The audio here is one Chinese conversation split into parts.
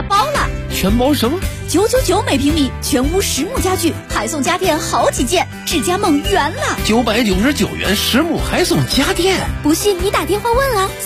包了。 全包什么 ？999每平米，全屋实木家具，还送家电好几件，智家梦圆了。 999元实木还送家电， 不信你打电话问啊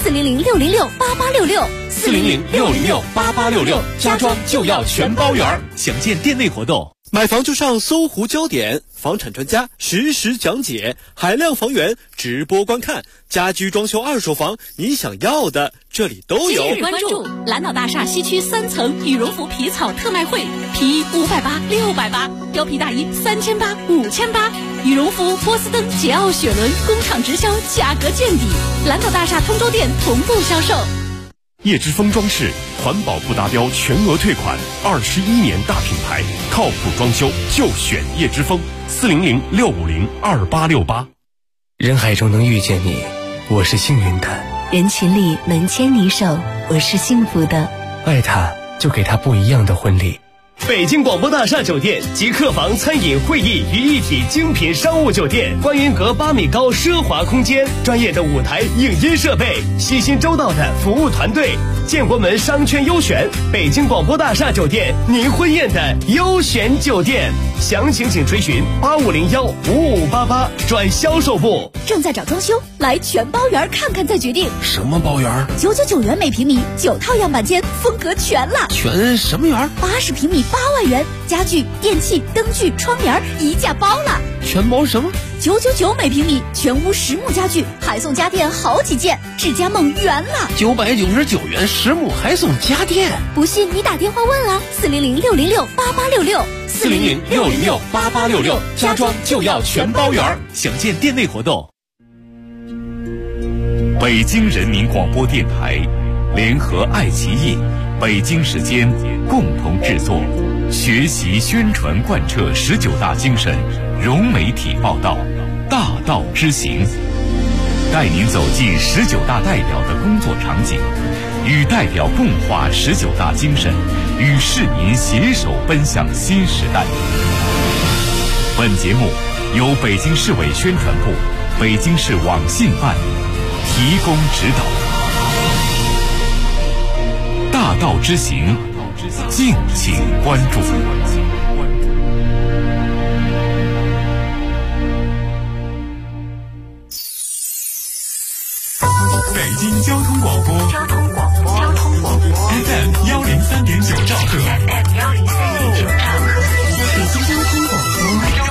，400-606-8866，400-606-8866， 家装就要全包圆。详见店内活动。 买房就上搜狐焦点，房产专家实时讲解，海量房源直播观看，家居装修二手房，你想要的这里都有。 今日关注蓝岛大厦西区3层羽绒服皮草特卖会，皮衣580、680，貂皮大衣3800、5800，羽绒服、波司登、捷奥雪伦工厂直销，价格见底。蓝岛大厦通州店同步销售。 叶之峰装饰环保不达标全额退款，21年大品牌，靠谱装修就选叶之峰，400-650-2868。 人海中能遇见你，我是幸运的； 人群里能牵你手，我是幸福的。 爱他，就给他不一样的婚礼。 北京广播大厦酒店集客房、餐饮、会议于一体精品商务酒店，观云阁8米高奢华空间，专业的舞台影音设备，细心周到的服务团队，建国门商圈优选，北京广播大厦酒店，您婚宴的优选酒店。详情请垂询8501-5588转销售部。 正在找装修，来全包园看看再决定。 什么包园 ？999元每平米，9套样板间，风格全了。 全什么园 ？80平米8万元，家具、电器、灯具、窗帘一价包了。 全包什么 ？999每平米，全屋实木家具，还送家电好几件，智家梦圆了。 999元实木还送家电， 不信你打电话问啊，400-606-8866，400-606-8866， 家装就要全包圆。详见店内活动。 北京人民广播电台联合爱奇艺、北京时间共同制作，学习宣传贯彻19大精神，融媒体报道，大道之行，带您走进19大代表的工作场景，与代表共话19大精神，与市民携手奔向新时代。本节目由北京市委宣传部、北京市网信办提供指导。大道之行，敬请关注。 北京交通广播FM 103.9兆赫， 北京交通广播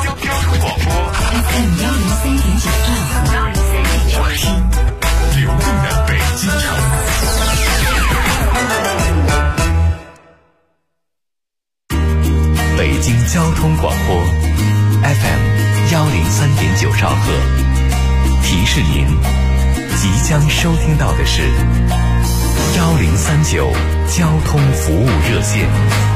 FM 103.9兆赫， 我是流动的北京城。 北京交通广播 FM 103.9兆赫，提示您即将收听到的是1039交通服务热线。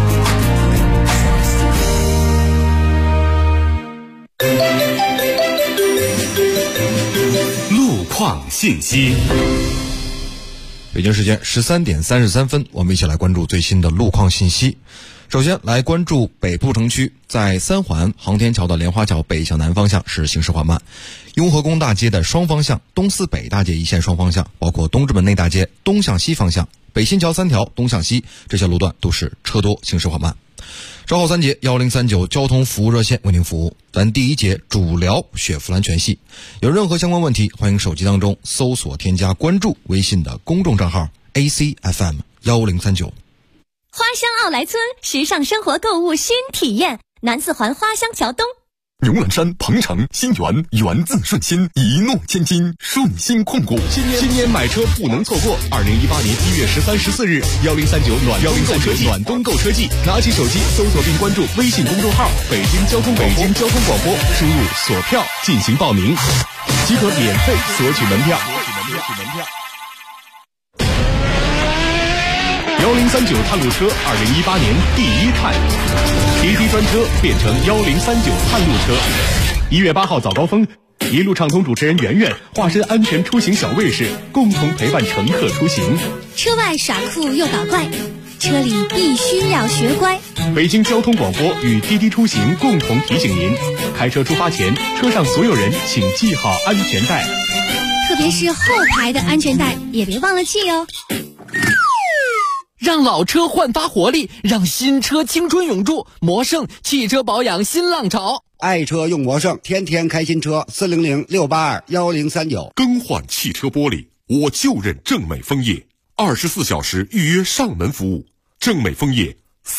路况信息。 北京时间13点33分，我们一起来关注最新的路况信息。首先来关注北部城区，在三环航天桥的莲花桥北向南方向是行驶缓慢，雍和宫大街的双方向、东四北大街一线双方向，包括东直门内大街东向西方向、北新桥3条东向西，这些路段都是车多，行驶缓慢。稍后3节1039交通服务热线为您服务。咱第一节主聊雪佛兰全系，有任何相关问题，欢迎手机当中搜索添加关注微信的公众账号 ACFM1039。 花乡奥莱村，时尚生活购物新体验，南四环花乡桥东。 牛栏山、鹏城、新源，源自顺心，一诺千金，顺心控股。新年买车不能错过！2018年1月13、14日，1039暖冬购车季，拿起手机搜索并关注微信公众号“北京交通广播”，输入锁票进行报名，即可免费索取门票。1039探路车2018年第一探，滴滴专车变成1039探路车。1月8号早高峰，一路畅通主持人圆圆化身安全出行小卫士，共同陪伴乘客出行。 车外耍酷又搞怪，车里必须要学乖。 北京交通广播与滴滴出行共同提醒您：开车出发前，车上所有人请系好安全带， 特别是后排的安全带也别忘了系哦。 让老车焕发活力，让新车青春永驻。魔胜汽车保养新浪潮， 爱车用魔胜，天天开新车。400-682-1039。 更换汽车玻璃，我就认正美枫叶，24小时预约上门服务。正美枫叶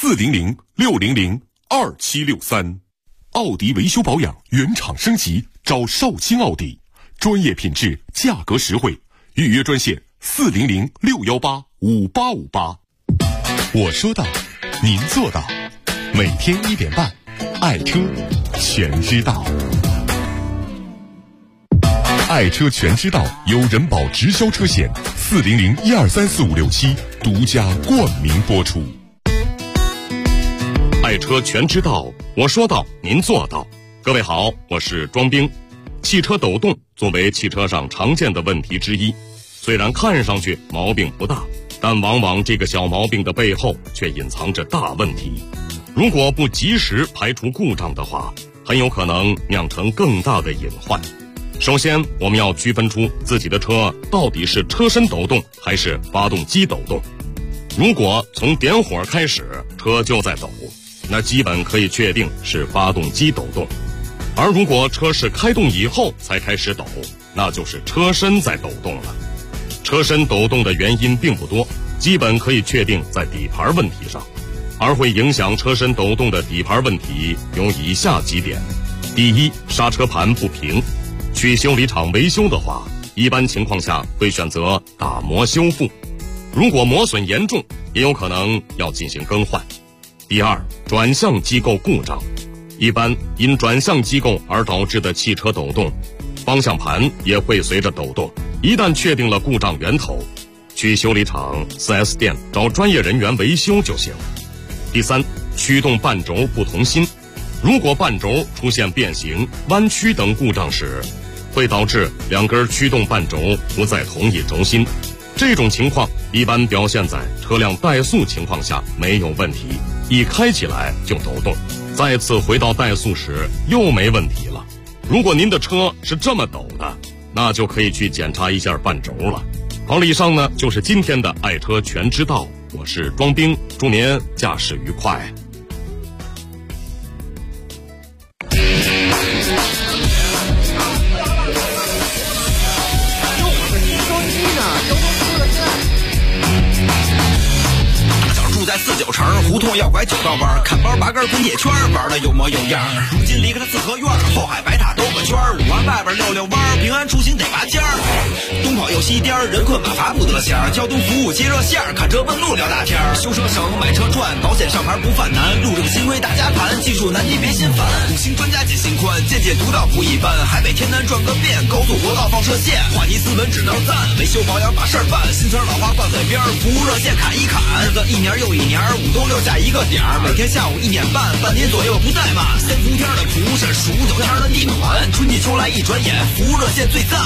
400-600-2763。奥迪维修保养原厂升级，找少卿奥迪，专业品质，价格实惠。预约专线400-618-5858。我说到，您做到。每天1点半，爱车全知道。爱车全知道由人保直销车险400-1234567独家冠名播出。 爱车全知道，我说到，您做到。各位好，我是庄兵。汽车抖动作为汽车上常见的问题之一，虽然看上去毛病不大，但往往这个小毛病的背后却隐藏着大问题。如果不及时排除故障的话，很有可能酿成更大的隐患。首先，我们要区分出自己的车到底是车身抖动还是发动机抖动。如果从点火开始车就在抖，那基本可以确定是发动机抖动。而如果车是开动以后才开始抖，那就是车身在抖动了。车身抖动的原因并不多，基本可以确定在底盘问题上。而会影响车身抖动的底盘问题有以下几点。第一，刹车盘不平。去修理厂维修的话，一般情况下会选择打磨修复，如果磨损严重，也有可能要进行更换。第二，转向机构故障。一般因转向机构而导致的汽车抖动，方向盘也会随着抖动。一旦确定了故障源头，去修理厂 4S 店找专业人员维修就行。第三，驱动半轴不同心。如果半轴出现变形、弯曲等故障时，会导致两根驱动半轴不在同一轴心。这种情况一般表现在车辆怠速情况下没有问题，一开起来就抖动，再次回到怠速时又没问题了。如果您的车是这么抖的，那就可以去检查一下半轴了。好了，以上呢就是今天的爱车全知道，我是庄兵，祝您驾驶愉快。 在49城胡同要拐9道弯，看包拔根滚铁圈，玩的有模有样。如今离开了四合院，后海白塔兜个圈，5环外边溜溜弯，平安出行得拔尖儿。东跑又西颠，人困马乏不得闲。交通服务接热线，看车问路聊大天。修车省，买车赚，保险上牌不犯难。路上新规大家盘，技术难题别心烦。5星专家解心宽，见解独到不一般。海北天南转个遍，高速国道放射线，话题斯文只能赞。维修保养把事儿办，新车老化挂嘴边，服务热线砍一砍。日子一年又一年，5都6下一个点儿，每天下午1点半，半年左右不怠慢。3伏天的蒲是数9天的地暖，春季秋来一转眼，服务热线最赞。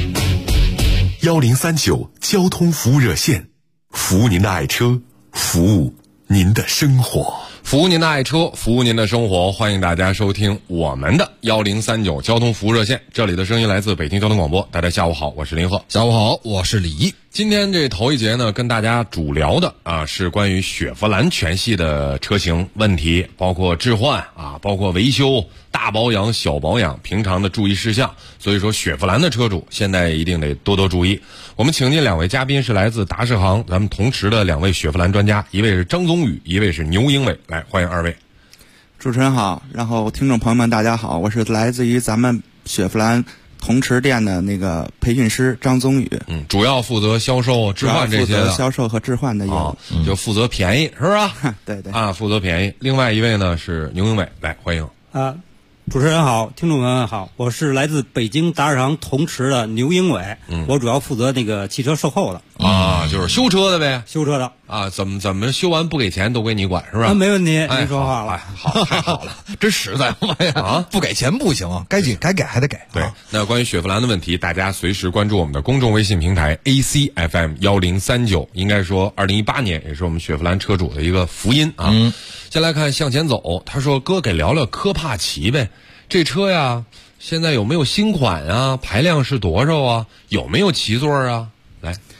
1039交通服务热线，服务您的爱车，服务您的生活。 服务您的爱车，服务您的生活，欢迎大家收听我们的1039交通服务热线。这里的声音来自北京交通广播。大家下午好，我是林鹤。 下午好，我是李毅。 今天这头一节呢，跟大家主聊的是关于雪佛兰全系的车型问题，包括置换包括维修、大保养、小保养，平常的注意事项。所以说，雪佛兰的车主现在一定得多多注意。我们请进2位嘉宾，是来自达世行咱们同池的2位雪佛兰专家，一位是张宗宇，一位是牛英伟。来，欢迎2位。 主持人好，然后听众朋友们大家好，我是来自于咱们雪佛兰同池店的那个培训师张宗宇。 主要负责销售、置换这些的， 销售和置换的业务， 就负责便宜，是吧？ 对对负责便宜。另外一位呢是牛英伟，来欢迎。 主持人好，听众朋友们好，我是来自北京达世行同池的牛英伟，我主要负责那个汽车售后的。 就是修车的呗， 修车的怎么修完不给钱都归你管是吧？ 没问题，您说话了， 好，太好了， 真实在呀！不给钱不行，该给还得给。 对，那关于雪佛兰的问题，大家随时关注我们的公众微信平台 ACFM 1039，应该说2018年也是我们雪佛兰车主的一个福音啊。先来看向前走，他说哥给聊聊科帕奇呗，这车呀现在有没有新款啊？排量是多少啊？有没有7座啊？来。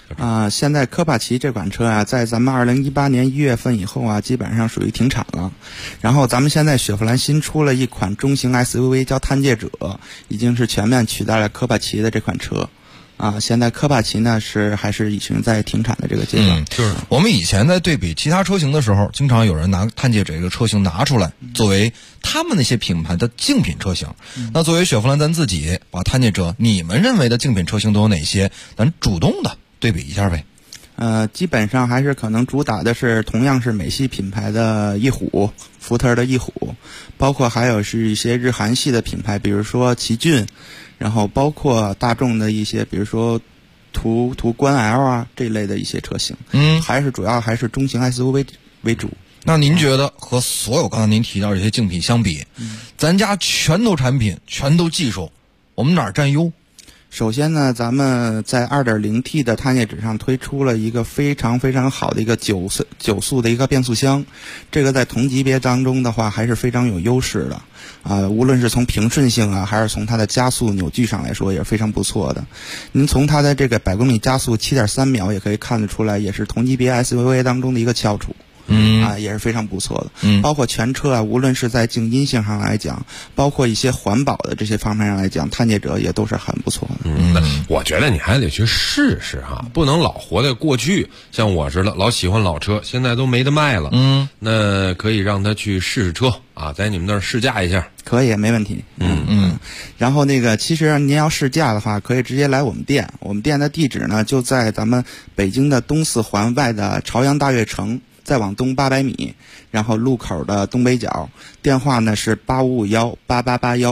现在科帕奇这款车啊，在咱们2018年1月份以后啊，基本上属于停产了。然后咱们现在雪佛兰新出了一款中型 SUV 叫探界者，已经是全面取代了科帕奇的这款车。现在科帕奇呢还是已经在停产的这个阶段。 就是我们以前在对比其他车型的时候，经常有人拿探界者这个车型拿出来作为他们那些品牌的竞品车型。那作为雪佛兰咱自己把探界者你们认为的竞品车型都有哪些，咱主动的对比一下呗。 基本上还是可能主打的是同样是美系品牌的翼虎，福特的翼虎，包括还有是一些日韩系的品牌，比如说奇骏，然后包括大众的一些，比如说途观 L 啊这一类的一些车型。主要还是中型 SUV 为主。 那您觉得和所有刚才您提到这些竞品相比，咱家全都产品，全都技术，我们哪儿占优？ 首先呢，咱们在 2.0T 的探界者上推出了一个非常非常好的一个九速的一个变速箱，这个在同级别当中的话还是非常有优势的。无论是从平顺性啊，还是从它的加速扭矩上来说，也是非常不错的。您从它的这个100公里加速 7.3 秒也可以看得出来，也是同级别 SUV 当中的一个翘楚。也是非常不错的。包括全车啊，无论是在静音性上来讲，包括一些环保的这些方面上来讲，探界者也都是很不错的。 我觉得你还得去试试哈，不能老活在过去。像我似的，老喜欢老车，现在都没得卖了。那可以让他去试试车啊，在你们那儿试驾一下。 可以，没问题。然后其实您要试驾的话，可以直接来我们店。我们店的地址呢，就在咱们北京的东四环外的朝阳大悦城。再往东800米，然后路口的东北角，电话呢是85518881，85518881，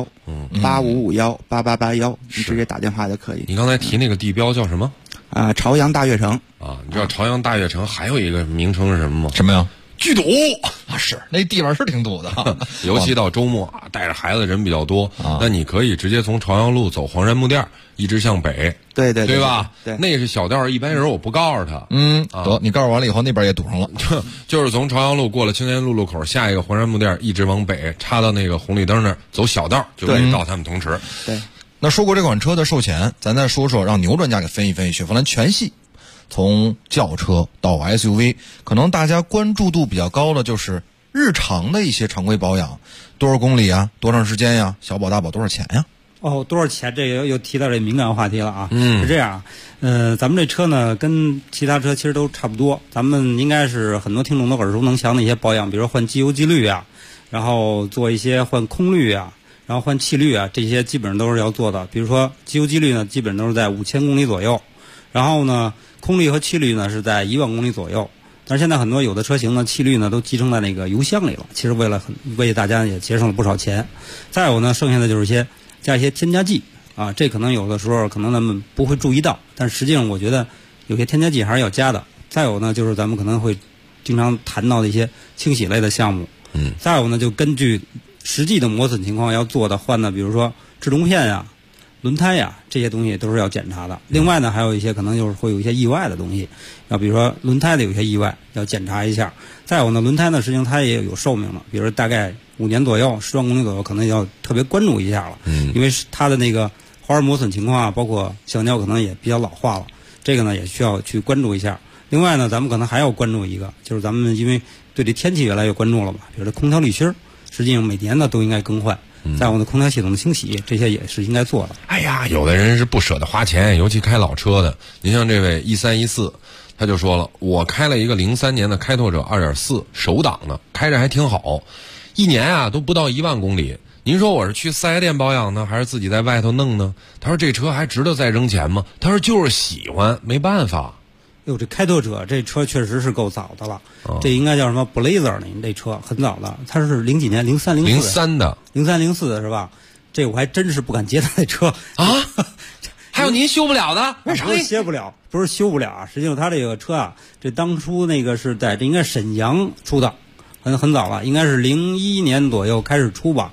你直接打电话就可以。 你刚才提那个地标叫什么？ 朝阳大悦城。 你知道朝阳大悦城还有一个名称是什么吗？ 什么呀？ 巨堵是那地方是挺堵的， 尤其到周末带着孩子人比较多。那你可以直接从朝阳路走黄山木店，一直向北。 对吧？ 对， 那是小道，一般人我不告诉他。 得你告诉完了以后，那边也堵上了。 就是从朝阳路过了青年路路口，下一个黄山木店，一直往北，插到那个红绿灯那儿，走小道就可以到他们同池。 对。 那说过这款车的售前，咱再说说让牛专家给分析分析雪佛兰全系。从轿车到 SUV， 可能大家关注度比较高的就是日常的一些常规保养，多少公里啊，多长时间呀，小保大保多少钱呀？ 多少钱？这个又提到这敏感话题了啊。是这样，咱们这车呢跟其他车其实都差不多，咱们应该是很多听众都耳熟能详的一些保养，比如说换机油机滤啊，然后做一些换空滤啊，然后换气滤啊，这些基本上都是要做的。比如说机油机滤呢，基本都是在5000公里左右，然后呢空滤和气滤呢是在1万公里左右。但是现在很多有的车型呢，气滤呢都集成在那个油箱里了，其实为大家也节省了不少钱。再有呢，剩下的就是加一些添加剂啊，这可能有的时候可能咱们不会注意到，但实际上我觉得有些添加剂还是要加的。再有呢，就是咱们可能会经常谈到的一些清洗类的项目。再有呢，就根据实际的磨损情况要做的换的，比如说制动片呀、轮胎呀，这些东西都是要检查的。另外呢，还有一些可能就是会有一些意外的东西，比如说轮胎的有些意外要检查一下。再有呢，轮胎呢实际上它也有寿命了，比如说大概5年左右，10万公里左右，可能要特别关注一下了。因为它的那个花纹磨损情况啊，包括橡胶可能也比较老化了，这个呢也需要去关注一下。另外呢，咱们可能还要关注一个，就是咱们因为对这天气越来越关注了嘛，比如说空调滤芯，实际上每年呢都应该更换。在我的空调系统的清洗，这些也是应该做的。 哎呀，有的人是不舍得花钱，尤其开老车的。您像这位1314，他就说了，我开了一个03年的开拓者2.4手挡的，开着还挺好，1年啊都不到1万公里。您说我是去4S店保养呢，还是自己在外头弄呢？他说这车还值得再扔钱吗？他说就是喜欢，没办法。 这开拓者这车确实是够早的了，这应该叫什么 Blazer 呢？这车很早的，它是零几年03 的 ，03、04的是吧？这我还真是不敢接他的车啊！还有您修不了的？为啥？ 不是修不了，不是修不了啊！实际上他这个车啊，这当初那个是在这应该沈阳出的，很早了，应该是01年左右开始出吧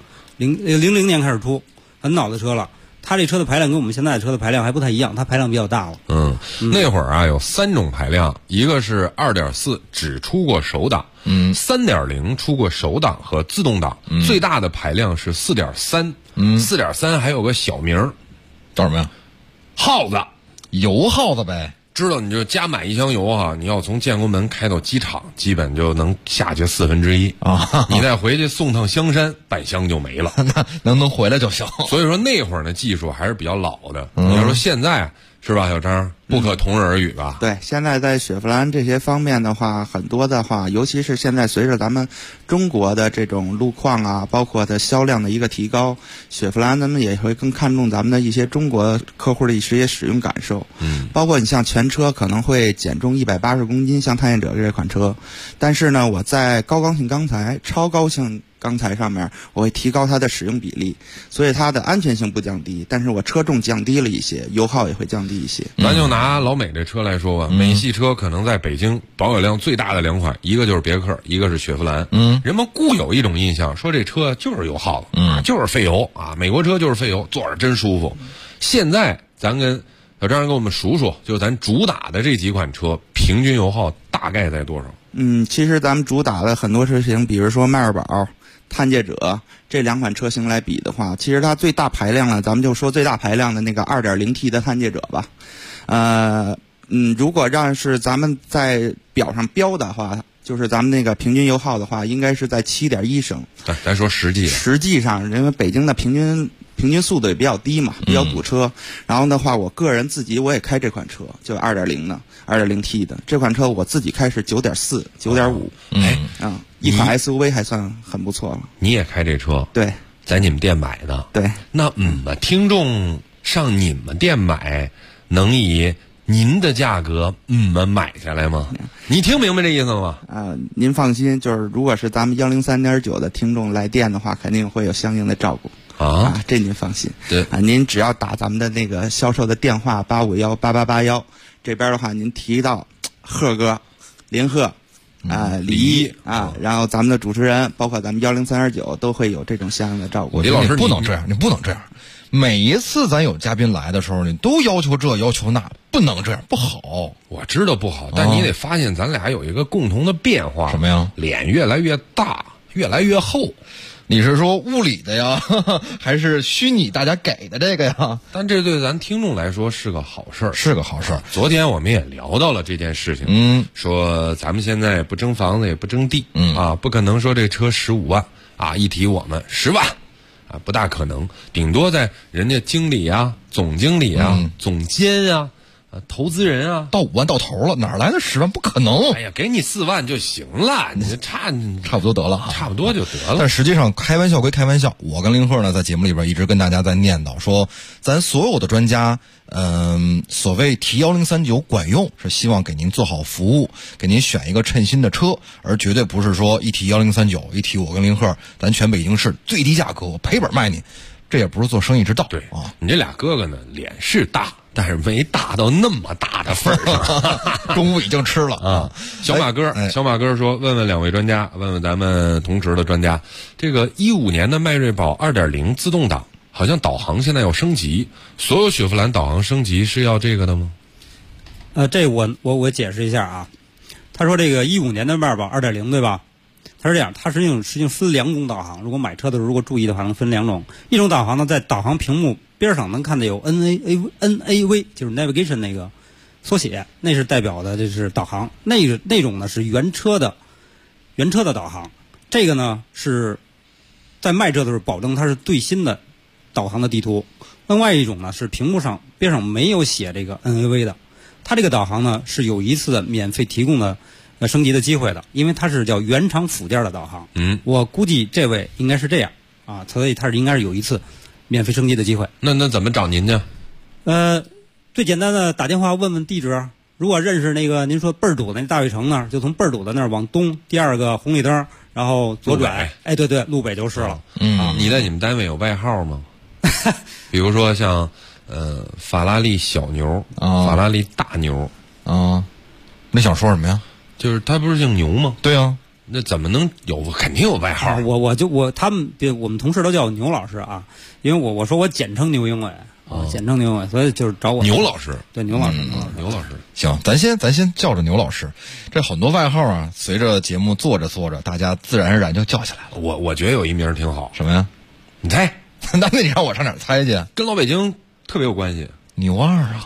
，00年开始出，很早的车了。它这车的排量跟我们现在的车的排量还不太一样，它排量比较大了。 那会儿啊有3种排量，一个是2.4只出过手挡，3.0出过手挡和自动挡，最大的排量是4.3，4.3还有个小名叫什么呀？ 耗子， 油耗子呗。 知道你就加满一箱油啊，你要从建国门开到机场，基本就能下去1/4啊。你再回去送趟香山，半箱就没了。 那能回来就行。 所以说那会儿呢，技术还是比较老的。你要说现在是吧，小张，不可同日而语吧？ 对，现在在雪佛兰这些方面的话，很多的话，尤其是现在随着咱们中国的这种路况啊，包括它销量的一个提高，雪佛兰咱们也会更看重咱们的一些中国客户的一些使用感受。包括你像全车可能会减重180公斤，像探险者这款车，但是呢，我在高刚性钢材、超高性钢材上面，我会提高它的使用比例，所以它的安全性不降低，但是我车重降低了一些，油耗也会降低一些。 咱就拿老美这车来说吧，美系车可能在北京保有量最大的2款，一个就是别克，一个是雪佛兰。人们固有一种印象，说这车就是油耗子，就是费油啊，美国车就是费油，坐着真舒服。现在咱跟小张给我们数数，就咱主打的这几款车，平均油耗大概在多少？ 其实咱们主打的很多车型，比如说迈锐宝、探界者这2款车型来比的话，其实它最大排量呢，咱们就说最大排量的那个 2.0T 的探界者吧。如果让是咱们在表上标的话，就是咱们那个平均油耗的话，应该是在7.1升。 咱说实际上，因为北京的平均速度也比较低嘛，比较堵车。然后的话，我个人自己我也开这款车，就2.0T 的这款车，我自己开是9.4、9.5。一款 SUV 还算很不错了。 你也开这车？ 对， 在你们店买的。 对， 那听众上你们店买，能以您的价格买下来吗？你听明白这意思吗？ 您放心，就是如果是咱们103.9的听众来电的话，肯定会有相应的照顾。这您放心。 对您只要打咱们的那个销售的电话8518881，这边的话您提到贺哥、林贺李一然后咱们的主持人，包括咱们103.9都会有这种相应的照顾。 李老师，你不能这样。每一次咱有嘉宾来的时候，你都要求这要求那，不能这样，不好。 我知道不好，但你得发现咱俩有一个共同的变化。 什么呀？ 脸越来越大，越来越厚。 你是说物理的呀，还是虚拟大家给的这个呀？ 但这对咱听众来说是个好事儿， 是个好事儿。 昨天我们也聊到了这件事情，说咱们现在不争房子也不争地，不可能说这车15万啊，一提我们10万啊，不大可能，顶多在人家经理啊、总经理啊、总监啊。投资人啊， 到5万到头了，哪来的10万？不可能！ 哎呀，给你4万就行了，你这差不多得了， 差不多就得了。 但实际上，开玩笑归开玩笑，我跟林鹤呢，在节目里边一直跟大家在念叨说，咱所有的专家，所谓提1039管用，是希望给您做好服务，给您选一个称心的车，而绝对不是说一提1039，一提我跟林鹤，咱全北京市最低价格，我赔本卖你，这也不是做生意之道。 对啊，你这俩哥哥呢，脸是大。但是没大到那么大的份儿上， 中午已经吃了啊！ 小马哥说：“问问2位专家，问问咱们同时的专家，这个15年的迈锐宝2.0自动挡，好像导航现在要升级，所有雪佛兰导航升级是要这个的吗？” 这我解释一下啊。他说这个15年的迈锐宝2.0对吧？它是这样，它实际上分2种导航。如果买车的时候如果注意的话，能分2种。一种导航呢，在导航屏幕边上能看到有 NAV， 就是 navigation 那个缩写，那是代表的这是导航。那种呢是原车的导航。这个呢是在卖车的时候保证它是最新的导航的地图。另外一种呢是屏幕上边上没有写这个 NAV 的，它这个导航呢是有一次的免费提供的升级的机会的，因为它是叫原厂附件的导航。我估计这位应该是这样啊，所以它应该是有一次免费升级的机会。 那怎么找您呢？ 最简单的打电话问问地址。如果认识那个您说倍儿堵的那大悦城那儿，就从倍儿堵的那儿往东，第2个红绿灯，然后左转。哎，对，路北就是了。 你在你们单位有外号吗？比如说像法拉利小牛，法拉利大牛啊。你想说什么呀？ 就是他不是姓牛吗？ 对啊， 那怎么能有？肯定有外号。 我们同事都叫我牛老师啊，因为我说我简称牛英伟简称牛英伟，所以就是找我牛老师。 对，牛老师， 牛老师。 行，咱先叫着牛老师。这很多外号啊，随着节目做着，大家自然而然就叫起来了。 我觉得有一名挺好。 什么呀？ 你猜？ 那你让我上哪儿猜去？ 跟老北京特别有关系。 牛二啊！ 对啦。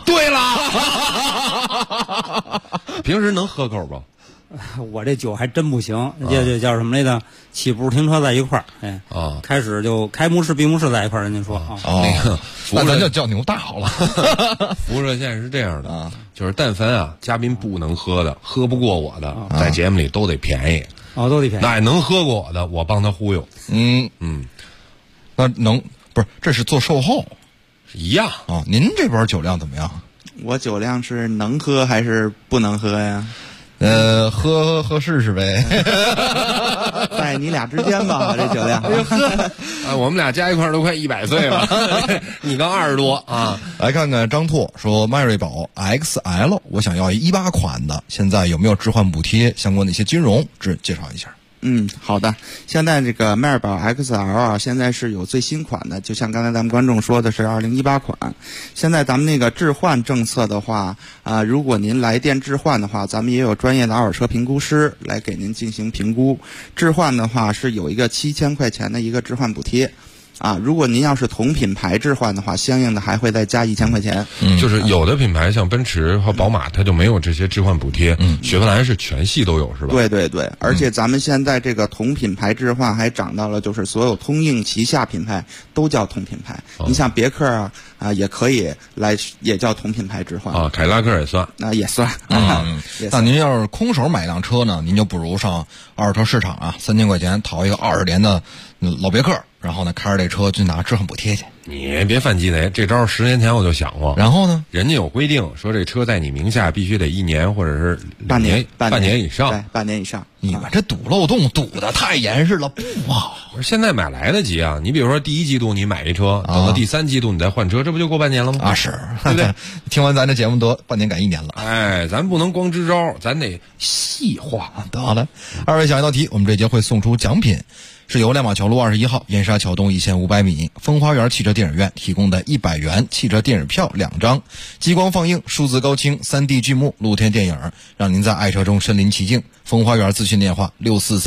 平时能喝口不？ 我这酒还真不行，这叫什么来着？起步停车在一块儿，哎，开始就开幕式闭幕式在一块儿，人家说那个， 那咱就叫牛大好了。 服务热线是这样的，就是但凡啊嘉宾不能喝的，喝不过我的，在节目里都得便宜。 都得便宜。 那能喝过我的，我帮他忽悠。 那能不是？这是做售后， 一样啊。您这边酒量怎么样？ 我酒量是能喝还是不能喝呀？ 喝试试呗， 在你俩之间吧，这酒量。 我们俩加一块都快100岁了，你刚20多啊。 来看看张拓说，迈锐宝 XL， 我想要18款的，现在有没有置换补贴？相关的一些金融，介绍一下。 好的。现在这个迈锐宝 XL 啊，现在是有最新款的，就像刚才咱们观众说的是2018款。现在咱们那个置换政策的话，如果您来电置换的话，咱们也有专业的二手车评估师来给您进行评估。置换的话是有一个7000块钱的一个置换补贴。如果您要是同品牌置换的话，相应的还会再加1000块钱。 就是有的品牌像奔驰和宝马，它就没有这些置换补贴。雪佛兰是全系都有，是吧？ 对对对，而且咱们现在这个同品牌置换还涨到了，就是所有通用旗下品牌都叫同品牌。你像别克也可以来，也叫同品牌置换凯迪拉克也算， 也算那您要是空手买辆车呢，您就不如上二手车市场3000块钱淘一个20年的老别克，然后呢开着这车去拿置换补贴去。 你别犯鸡贼，这招10年前我就想过。 然后呢， 人家有规定说这车在你名下必须得1年或者是半年以上。 对，半年以上。 你们这堵漏洞堵得太严实了，不好。 现在买来得及啊！你比如说第1季度你买一车，等到第3季度你再换车，这不就过半年了吗？ 是， 对不对？ 听完咱这节目得半年改1年了。 咱不能光支招，咱得细化。 好了，2位想一道题，我们这节会送出奖品。是由亮马桥路21号燕莎桥东1500米风花园汽车电影院提供的100元汽车电影票2张，激光放映、数字高清、3D 剧目、露天电影，让您在爱车中身临其境。风花园咨询电话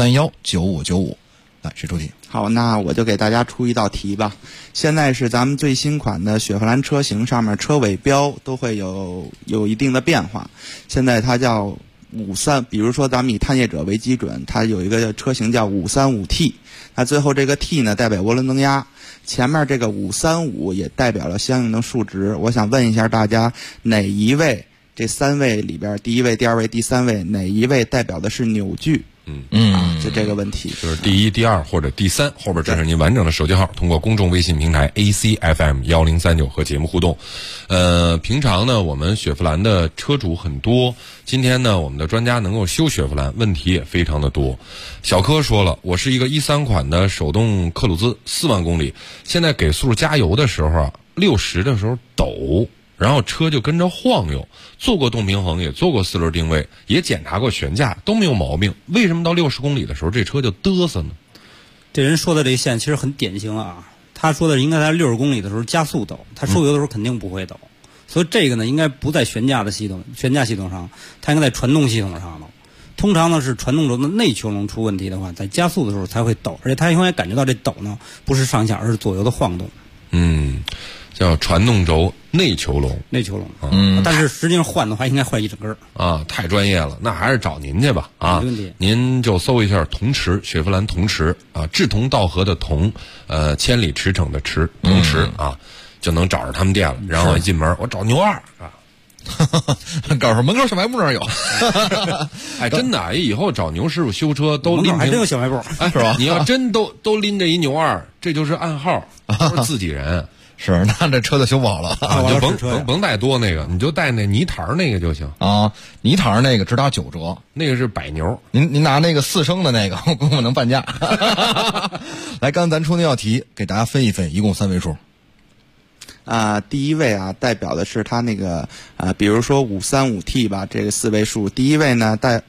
64319595。来，谁出题？ 好，那我就给大家出一道题吧。现在是咱们最新款的雪佛兰车型，上面车尾标都会有一定的变化。现在它叫53，比如说咱们以探界者为基准，它有一个车型叫535T， 那最后这个 T 呢代表涡轮增压，前面这个535也代表了相应的数值。我想问一下大家，哪一位这3位里边，第1位、第2位、第3位，哪一位代表的是扭矩？就这个问题， 就是第1、第2或者第3，后边这是您完整的手机号，通过公众微信平台 ACFM1039和节目互动。平常呢，我们雪佛兰的车主很多，今天呢，我们的专家能够修雪佛兰，问题也非常的多。小柯说了，我是一个13款的手动克鲁兹，4万公里，现在给速加油的时候60的时候抖。然后车就跟着晃悠，做过动平衡，也做过4轮定位，也检查过悬架，都没有毛病。为什么到60公里的时候这车就嘚瑟呢？ 这人说的这线其实很典型啊。他说的应该在60公里的时候加速抖，他收油的时候肯定不会抖。所以这个呢，应该不在悬架系统上，它应该在传动系统上了。通常呢是传动轴的内球笼出问题的话，在加速的时候才会抖，而且他应该感觉到这抖呢不是上下，而是左右的晃动。 叫传动轴内球笼， 但是实际上换的话应该换一整根啊，太专业了，那还是找您去吧啊！ 没问题， 您就搜一下铜驰，雪佛兰铜驰啊，志同道合的同，千里驰骋的驰，铜驰啊，就能找着他们店了。然后一进门，我找牛二啊， 告诉门口小卖部那儿有。 哎，真的，以后找牛师傅修车都拎， 还真有小卖部， 哎，是吧？你要真都拎着一牛二，这就是暗号，都是自己人。 是，那这车就修不好了， 就甭带多那个，你就带那泥坛那个就行啊。泥坛那个只打9折， 那个是百牛。 您拿那个4升的那个，我估摸能半价。来，刚才咱出那道题，给大家分一分，一共3位数。 第1位代表的是它那个比如说535T 吧，这个4位数。第一个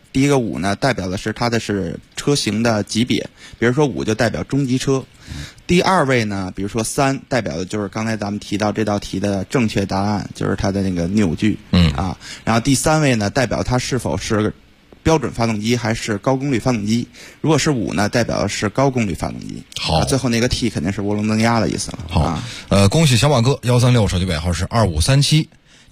5呢，代表的是它的是车型的级别，比如说5就代表中级车。第2位呢，比如说3，代表的就是刚才咱们提到这道题的正确答案，就是它的那个扭矩。然后第3位呢，代表它是否是标准发动机还是高功率发动机。如果是5呢，代表的是高功率发动机。 好， 最后那个 T 肯定是涡轮增压的意思了。 好，恭喜小马哥136手机尾号是2537。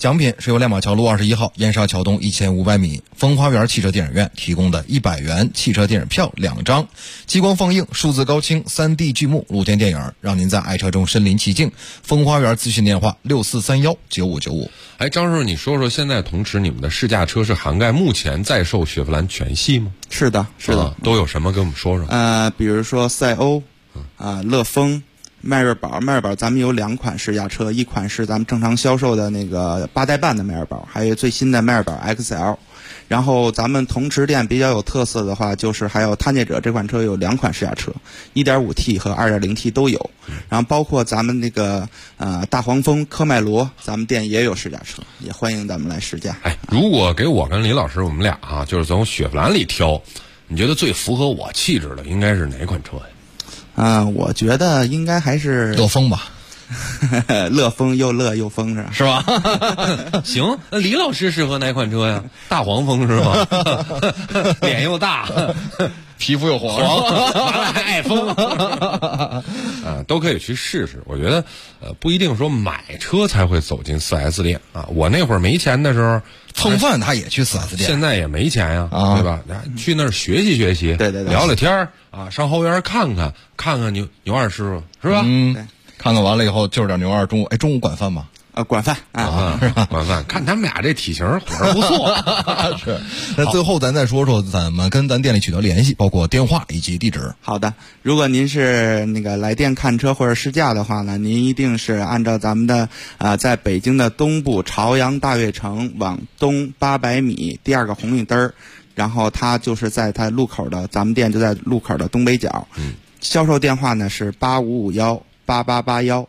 奖品是由亮马桥路21号燕莎桥东1500米风花园汽车电影院提供的100元汽车电影票2张，激光放映、数字高清、3D 剧目露天电影，让您在爱车中身临其境。风花园咨询电话64319595。 哎，张师傅，你说说现在同时你们的试驾车是涵盖目前在售雪佛兰全系吗？ 是的，是的。 都有什么？跟我们说说。 比如说赛欧，乐风。迈锐宝咱们有2款试驾车，一款是咱们正常销售的那个8代半的迈锐宝，还有最新的迈锐宝 XL。然后咱们同池店比较有特色的话，就是还有探界者这款车有2款试驾车， 1.5T 和 2.0T 都有。然后包括咱们那个大黄蜂、科迈罗，咱们店也有试驾车，也欢迎咱们来试驾。 哎，如果给我跟李老师我们俩就是从雪佛兰里挑，你觉得最符合我气质的应该是哪款车呀？ 我觉得应该还是乐风吧。 乐风又乐又风是吧？ 行，那李老师适合哪款车呀？大黄蜂是吗？脸又大， 皮肤又黄， 完了还爱疯，都可以去试试。我觉得不一定说买车才会走进 4S 店啊。我那会儿没钱的时候蹭饭他也去 4S 店， 现在也没钱呀，对吧？去那儿学习学习， 对， 聊聊天啊，上后院看看牛二师傅是吧？ 看看完了以后就是点牛二。中午管饭吗？ 管饭管饭。看他们俩这体型伙儿不错。 是。那最后咱再说说怎么跟咱店里取得联系，包括电话以及地址。 好的，如果您是那个来店看车或者试驾的话呢，您一定是按照咱们的在北京的东部朝阳大悦城往东800米第2个红绿灯，然后它就是在它路口的，咱们店就在路口的东北角。销售电话呢是85518881。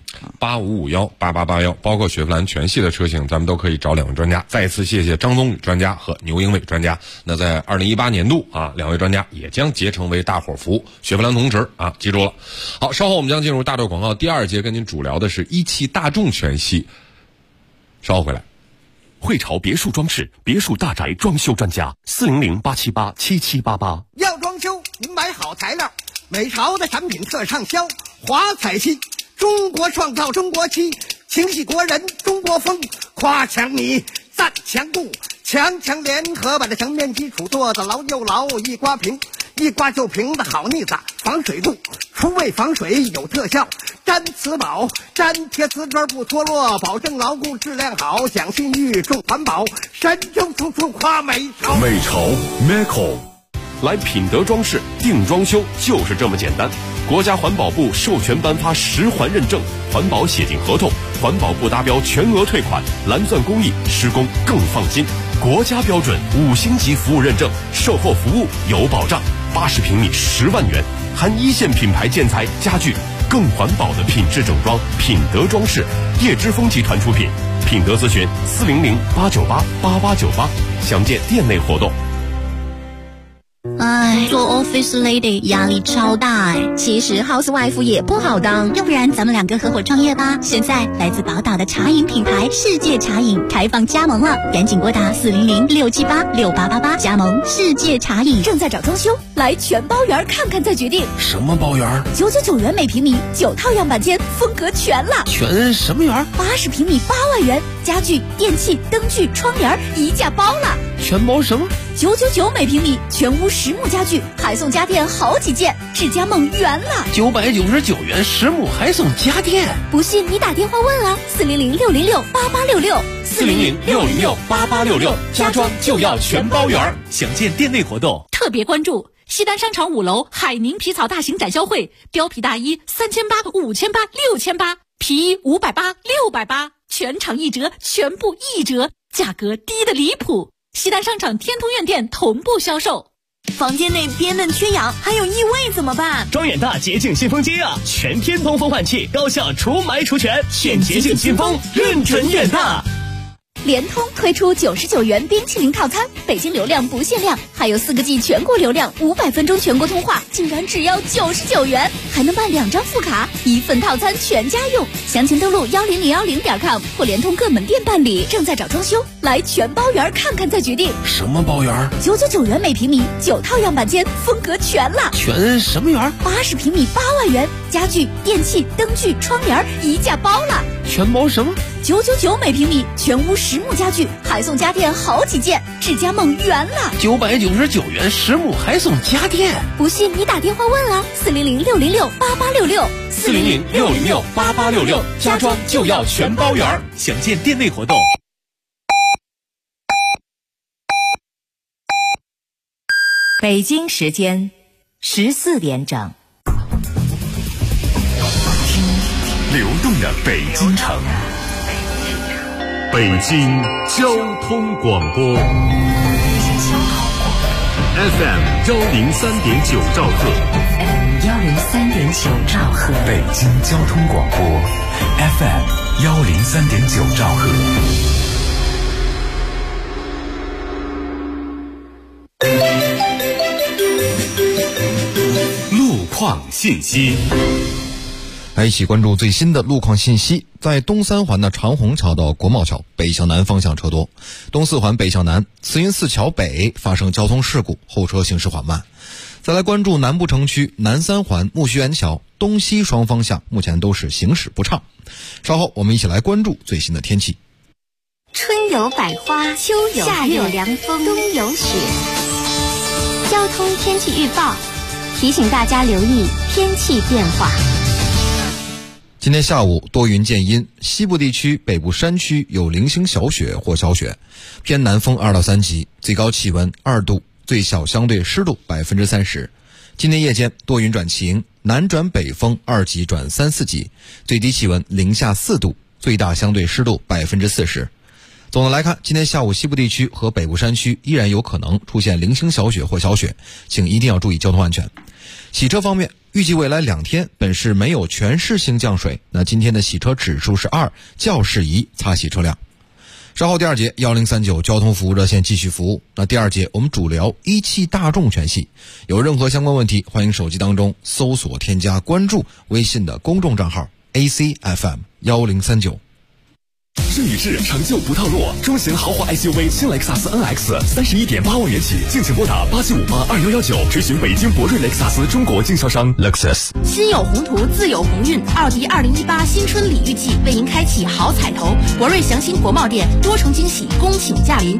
85518881，包括雪佛兰全系的车型，咱们都可以找2位专家。再次谢谢张宗宇专家和牛英伟专家。那在2018年度2位专家也将结成为大伙服务雪佛兰同池记住了。好，稍后我们将进入大豆广告第2节，跟您主聊的是一汽大众全系。稍后回来。 汇潮别墅装饰，别墅大宅装修专家，400-878-7788。 要装修，您买好材料，美潮的产品特畅销，华彩漆。中国创造中国漆，情系国人中国风，夸强米赞强固，强联合把这墙面基础做得牢又牢，一刮平，一刮就平的好腻子，防水度，除味防水有特效，粘瓷宝，粘贴瓷砖不脱落，保证牢固质量好，讲信誉重环保，神州处处夸美潮。 美潮 Meco， 来品德装饰定装修就是这么简单。国家环保部授权颁发10环认证，环保写进合同，环保不达标全额退款，蓝钻工艺施工更放心。国家标准5星级服务认证，售后服务有保障，80平米10万元，含1线品牌建材家具，更环保的品质整装。品德装饰，叶之峰集团出品。品德咨询400-898-8898，详见店内活动。 哎，做 office lady 压力超大哎。其实 housewife 也不好当，要不然咱们2个合伙创业吧。现在来自宝岛的茶饮品牌世界茶饮开放加盟了，赶紧拨打400-678-6888加盟世界茶饮。 正在找装修，来全包园看看再决定。 什么包园 ？999元每平米，9套样板间，风格全了。 全什么园 ？80平米8万元，家具、电器、灯具、窗帘一价包了。 全包什么 ？999每平米，全屋实木家具，还送家电好几件，智家梦圆了。 999元实木还送家电， 不信你打电话问啊，400-606-8866 400-606-8866，家装就要全包圆。详见店内活动。 特别关注西单商场5楼海宁皮草大型展销会，貂皮大衣3800、5800、6800，皮衣580、680，全场1折，全部1折，价格低得离谱。西单商场天通苑店同步销售。 房间内憋闷缺氧，还有异味怎么办？ 装远大洁净新风机啊，全天通风换气，高效除霾除醛，选洁净新风，认准远大。 联通推出99元冰淇淋套餐，北京流量不限量，还有4个G 全国流量，500分钟全国通话，竟然只要99元，还能办2张副卡，1份套餐全家用。详情登录10010.com 或联通各门店办理。正在找装修，来全包园看看再决定。 什么包园 ？999元每平米，9套样板间，风格全了。 全什么园？ 80平米8万元，家具、电器、灯具、窗帘一价包了。 全包什么 ？999每平米，全屋实木家具，还送家电好几件，智家梦圆了 ！999元实木还送家电， 不信你打电话问了，400-606-8866，400-606-8866， 家装就要全包圆，详见店内活动。 北京时间14点整。 流动的北京城，北京交通广播 FM 103.9兆赫， 103.9兆赫， 北京交通广播 FM 103.9兆赫。路况信息。 来一起关注最新的路况信息。在东三环的长虹桥到国贸桥北向南方向车多，东四环北向南慈云寺桥北发生交通事故，后车行驶缓慢。再来关注南部城区南三环木樨园桥东西双方向目前都是行驶不畅。稍后我们一起来关注最新的天气。 春有百花，秋有夏有凉风，冬有雪。交通天气预报提醒大家留意天气变化。 今天下午多云见阴，西部地区北部山区有零星小雪或小雪，偏南风2到3级，最高气温2度，最小相对湿度30%。今天夜间多云转晴，南转北风2级转3、4级，最低气温零下4度，最大相对湿度40%。总的来看，今天下午西部地区和北部山区依然有可能出现零星小雪或小雪，请一定要注意交通安全。洗车方面，预计未来2天本市没有全市性降水，那今天的洗车指数是2，较适宜擦洗车辆。稍后第2节1039交通服务热线继续服务。那第2节我们主聊一汽大众全系，有任何相关问题，欢迎手机当中搜索添加关注微信的公众账号 ACFM 1039。 试一试，成就不套路。中型豪华 SUV 新雷克萨斯 NX 31.8万元起，敬请拨打87582119，垂询北京博瑞雷克萨斯中国经销商 Lexus。 心有宏图，自有鸿运。奥迪2018新春礼遇季为您开启好彩头，博瑞祥鑫国贸店多重惊喜恭请驾临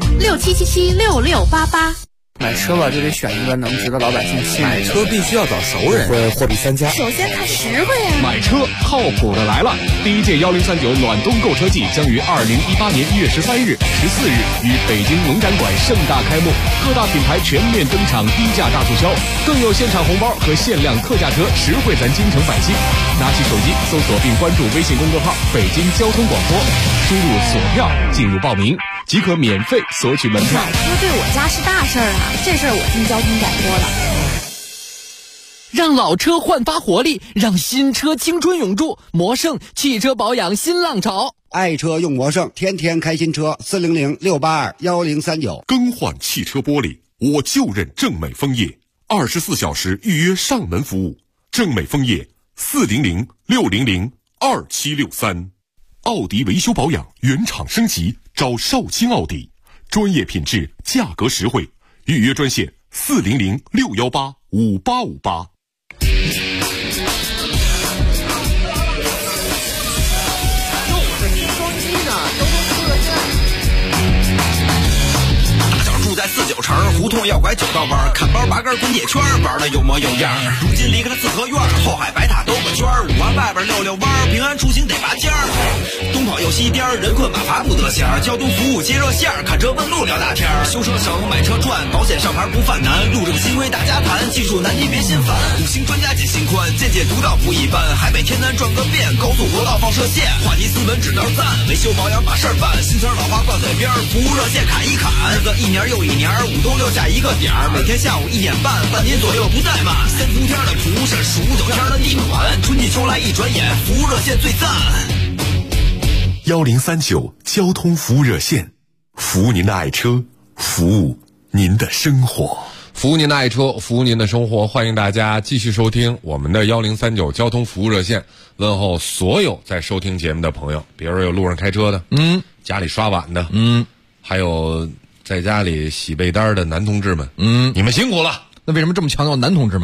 ，67776688。 买车吧，就得选一个能值得老百姓信任。 买车必须要找熟人， 会货比三家。 首先看实惠啊！ 买车靠谱的来了！第一届1039暖冬购车季将于2018年1月13日、14日于北京农展馆盛大开幕，各大品牌全面登场，低价大促销，更有现场红包和限量特价车，实惠咱京城百姓。拿起手机搜索并关注微信公众号“北京交通广播”，输入索票进入报名，即可免费索取门票。 买车对我家是大事儿啊！这事儿我听交通广播了。 让老车焕发活力，让新车青春永驻。魔胜汽车保养新浪潮， 爱车用魔胜，天天开新车。400-682-1039。 更换汽车玻璃，我就认正美枫叶，24小时预约上门服务。正美枫叶400-600-2763。奥迪维修保养原厂升级，找少卿奥迪，专业品质，价格实惠。预约专线400-618-5858。 住在49城，胡同要拐9道弯，看包拔根滚铁圈，玩的有模有样。如今离开了四合院，后海白塔兜个圈，5环外边溜弯，平安出行得拔尖儿。东跑右西颠，人困马乏不得闲。交通服务接热线，看车问路聊大天。修车省，买车赚，保险上牌不犯难。路政新规大家谈，技术难题别心烦。5星专家解心宽，见解独到不一般。海北天南转个遍，高速国道放射线。话题斯文指标赞，维修保养把事儿办。新词老话挂嘴边，服务热线砍一砍。日子一年又一年，5都留下一个点儿。每天下午1点半，半年左右不怠慢。3伏天的蒲是数9天的地暖，春季秋来一转眼，服务热线最赞。 1039交通服务热线，服务您的爱车，服务您的生活。 服务您的爱车，服务您的生活，欢迎大家继续收听我们的1039交通服务热线。问候所有在收听节目的朋友，比如有路上开车的，家里刷碗的，还有在家里洗被单的男同志们，你们辛苦了。 那为什么这么强调男同志们啊？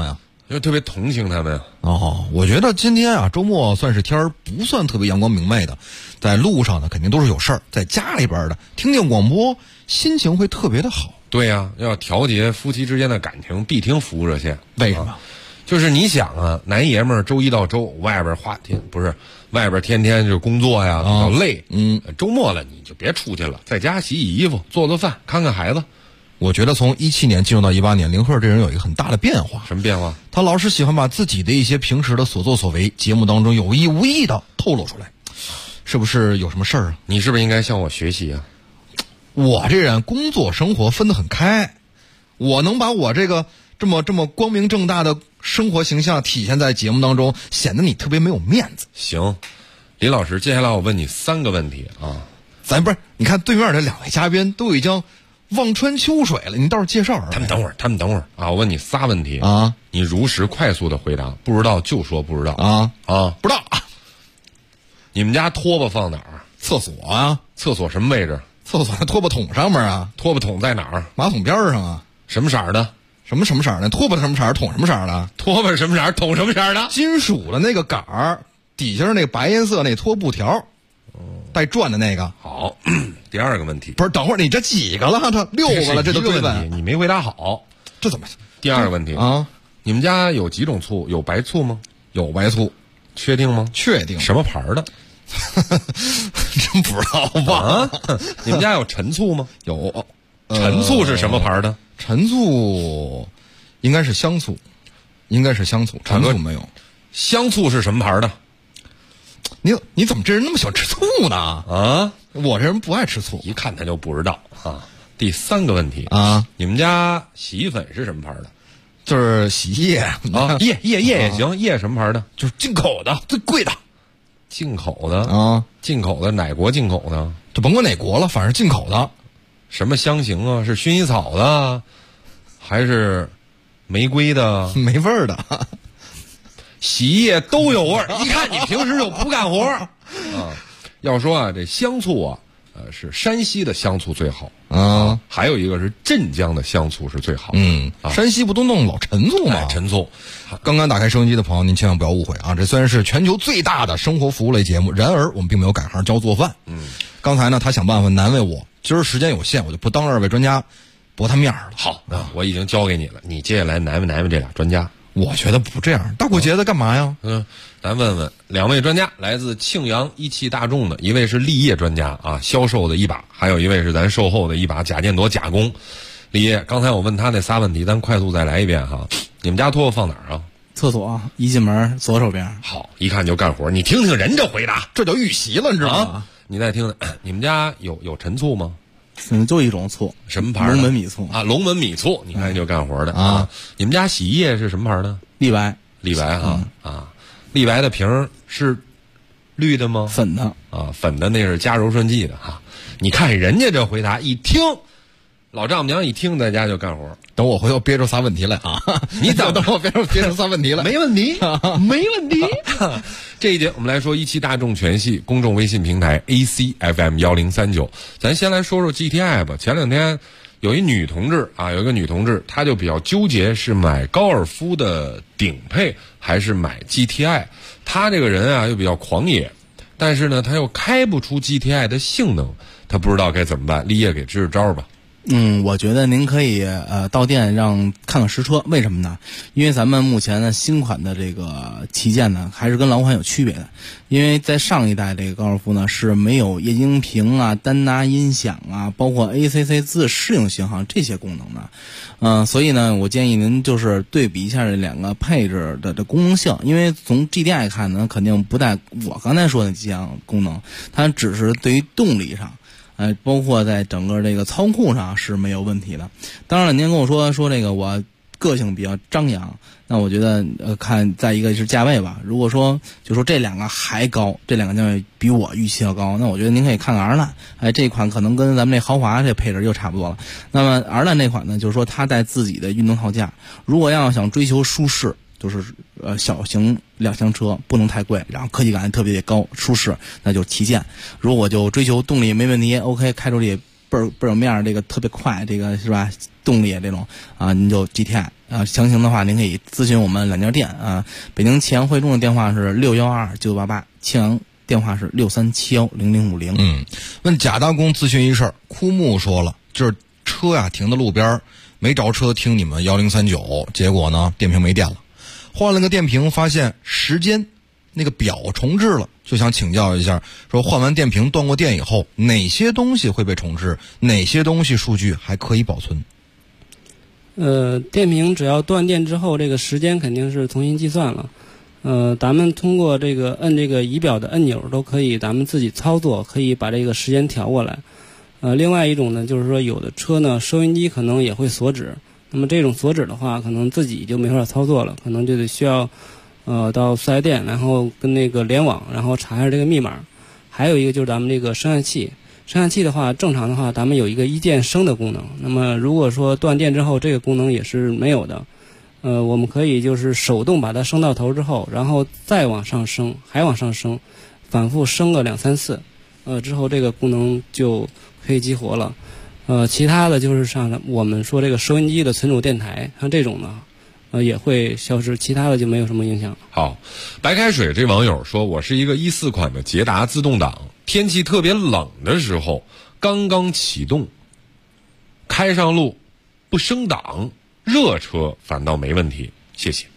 因为特别同情他们。 哦，我觉得今天啊，周末算是天儿不算特别阳光明媚的，在路上呢肯定都是有事儿，在家里边的听听广播，心情会特别的好。 对呀，要调节夫妻之间的感情，必听服务热线。 为什么？ 就是你想啊，男爷们儿周一到周五外边外边天天就工作呀，比较累。周末了你就别出去了，在家洗洗衣服，做做饭，看看孩子。 我觉得从17年进入到18年，林鹤这人有一个很大的变化。 什么变化？ 他老是喜欢把自己的一些平时的所作所为，节目当中有意无意的透露出来，是不是有什么事儿啊？ 你是不是应该向我学习啊？ 我这人工作生活分得很开，我能把我这个这么光明正大的生活形象体现在节目当中，显得你特别没有面子。 行，林老师，接下来我问你3个问题啊。 咱不是，你看对面的2位嘉宾都已经望穿秋水了，你倒是介绍他们等会儿啊！我问你3问题啊， 你如实快速的回答，不知道就说不知道啊，不知道。 你们家拖把放哪儿？ 厕所啊。 厕所什么位置？ 厕所在拖把桶上面啊。 拖把桶在哪儿？ 马桶边上啊。 什么色儿的？ 什么色儿的？拖把什么色儿？桶什么色儿的？ 拖把什么色儿？桶什么色儿的？ 金属的那个杆儿底下是那个白颜色那拖布条，带转的那个。 好，第2个问题。 不是，等会儿你这几个了？这6个了，这都追问。 你没回答好， 这怎么？ 第2个问题啊， 你们家有几种醋？有白醋吗？ 有白醋。 确定吗？ 确定。 什么牌的？ 真不知道吧？ 你们家有陈醋吗？ 有。 陈醋是什么牌的？ 陈醋应该是香醋，陈醋没有。 香醋是什么牌的？ 你怎么这人那么喜欢吃醋呢？ 啊， 我这人不爱吃醋， 一看他就不知道啊。第3个问题啊， 你们家洗衣粉是什么牌的？ 就是洗衣液啊，液也行，液什么牌的？ 就是进口的，最贵的。 进口的啊， 进口的哪国进口的？ 就甭管哪国了，反正进口的。 什么香型啊？是薰衣草的，还是玫瑰的？ 没味儿的。 洗衣液都有味儿，一看你平时就不干活啊。要说啊，这香醋啊，是山西的香醋最好啊， 还有一个是镇江的香醋是最好。 山西不都弄老陈醋吗？ 陈醋。 刚刚打开收音机的朋友，您千万不要误会啊！这虽然是全球最大的生活服务类节目，然而我们并没有改行教做饭。刚才呢，他想办法难为我，今儿时间有限，我就不当2位专家驳他面了。 好，我已经交给你了，你接下来难为这俩专家。 我觉得不这样，大过节的干嘛呀？ 咱问问2位专家，来自庆阳一汽大众的，一位是立业专家啊，销售的一把，还有一位是咱售后的一把，贾建铎贾工。立业，刚才我问他那3问题，咱快速再来一遍哈。你们家拖把放哪儿啊？ 厕所，一进门左手边。 好，一看就干活，你听听人这回答， 这叫预习了，你知道吗？ 你再听，你们家有陈醋吗？ 就一种醋， 什么牌？ 龙门米醋啊，龙门米醋，你看就干活的啊。你们家洗衣液是什么牌的？ 立白啊，立白的瓶是绿的吗？ 粉的啊，粉的那是加柔顺剂的哈。你看人家这回答，一听老丈母娘一听在家就干活。 等我回头憋出仨问题来啊！ 你等我憋出仨问题来， 没问题，没问题。这一节我们来说一汽大众全系公众微信平台 ACFM1039，咱先来说说 GTI 吧。前2天有一个女同志，她就比较纠结是买高尔夫的顶配还是买 GTI。她这个人啊又比较狂野，但是呢她又开不出 GTI 的性能，她不知道该怎么办。立业给支支招吧。 我觉得您可以到店看看实车，为什么呢？因为咱们目前呢新款的这个旗舰呢还是跟老款有区别的，因为在上一代这个高尔夫呢是没有液晶屏啊、单拿音响啊，包括 ACC 自适应巡航这些功能的。所以呢我建议您就是对比一下这2个配置的这功能性，因为从 GTI 看呢肯定不带我刚才说的几项功能，它只是对于动力上包括在整个这个操控上是没有问题的。当然了，您跟我说这个我个性比较张扬，那我觉得看再一个是价位吧。如果说就说这2个还高，这2个价位比我预期要高，那我觉得您可以看看 R-Line，这款可能跟咱们这豪华这配置又差不多了。那么 R-Line 这款呢，就是说它带自己的运动套件，如果要想追求舒适，就是小型2厢车不能太贵，然后科技感特别高，舒适，那就旗舰。如果就追求动力没问题 ，OK， 开出去倍儿有面儿，这个特别快，这个是吧？动力这种啊，您就 GTI 详情的话您可以咨询我们两家店啊。北京启阳汇中的电话是612-9988，启阳电话是63710050。 问贾大公咨询一事儿，枯木说了，就是车呀停在路边，没着车听你们1039，结果呢电瓶没电了，换了个电瓶，发现时间那个表重置了，就想请教一下，说换完电瓶断过电以后，哪些东西会被重置，哪些东西数据还可以保存？ 电瓶只要断电之后，这个时间肯定是重新计算了。咱们通过这个摁这个仪表的按钮都可以，咱们自己操作，可以把这个时间调过来。另外一种呢，就是说有的车呢，收音机可能也会锁止，那么这种锁止的话，可能自己就没法操作了，可能就得需要到四 S 店，然后跟那个联网，然后查一下这个密码。还有一个就是咱们这个升压器，升压器的话，正常的话，咱们有一个一键升的功能。那么如果说断电之后，这个功能也是没有的。我们可以就是手动把它升到头之后，然后再往上升，还往上升，反复升个2、3次，之后这个功能就可以激活了。其他的就是像我们说这个收音机的存储电台，像这种呢，也会消失，其他的就没有什么影响。 好，白开水这网友说，我是一个14款的捷达自动挡，天气特别冷的时候，刚刚启动，开上路不升档，热车反倒没问题，谢谢。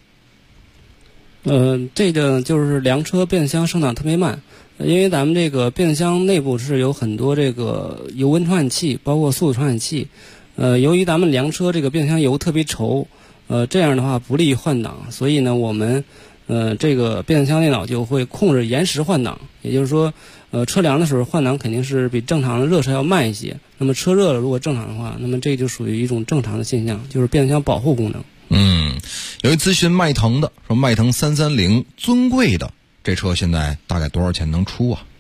这个就是凉车变速箱升档特别慢，因为咱们这个变速箱内部是有很多这个油温传感器，包括速度传感器。由于咱们凉车这个变速箱油特别稠，这样的话不利于换挡，所以呢，我们这个变速箱电脑就会控制延时换挡，也就是说，车凉的时候换挡肯定是比正常的热车要慢一些。那么车热了，如果正常的话，那么这就属于一种正常的现象，就是变速箱保护功能。 有一咨询迈腾的，说迈腾330尊贵的这车现在大概多少钱能出啊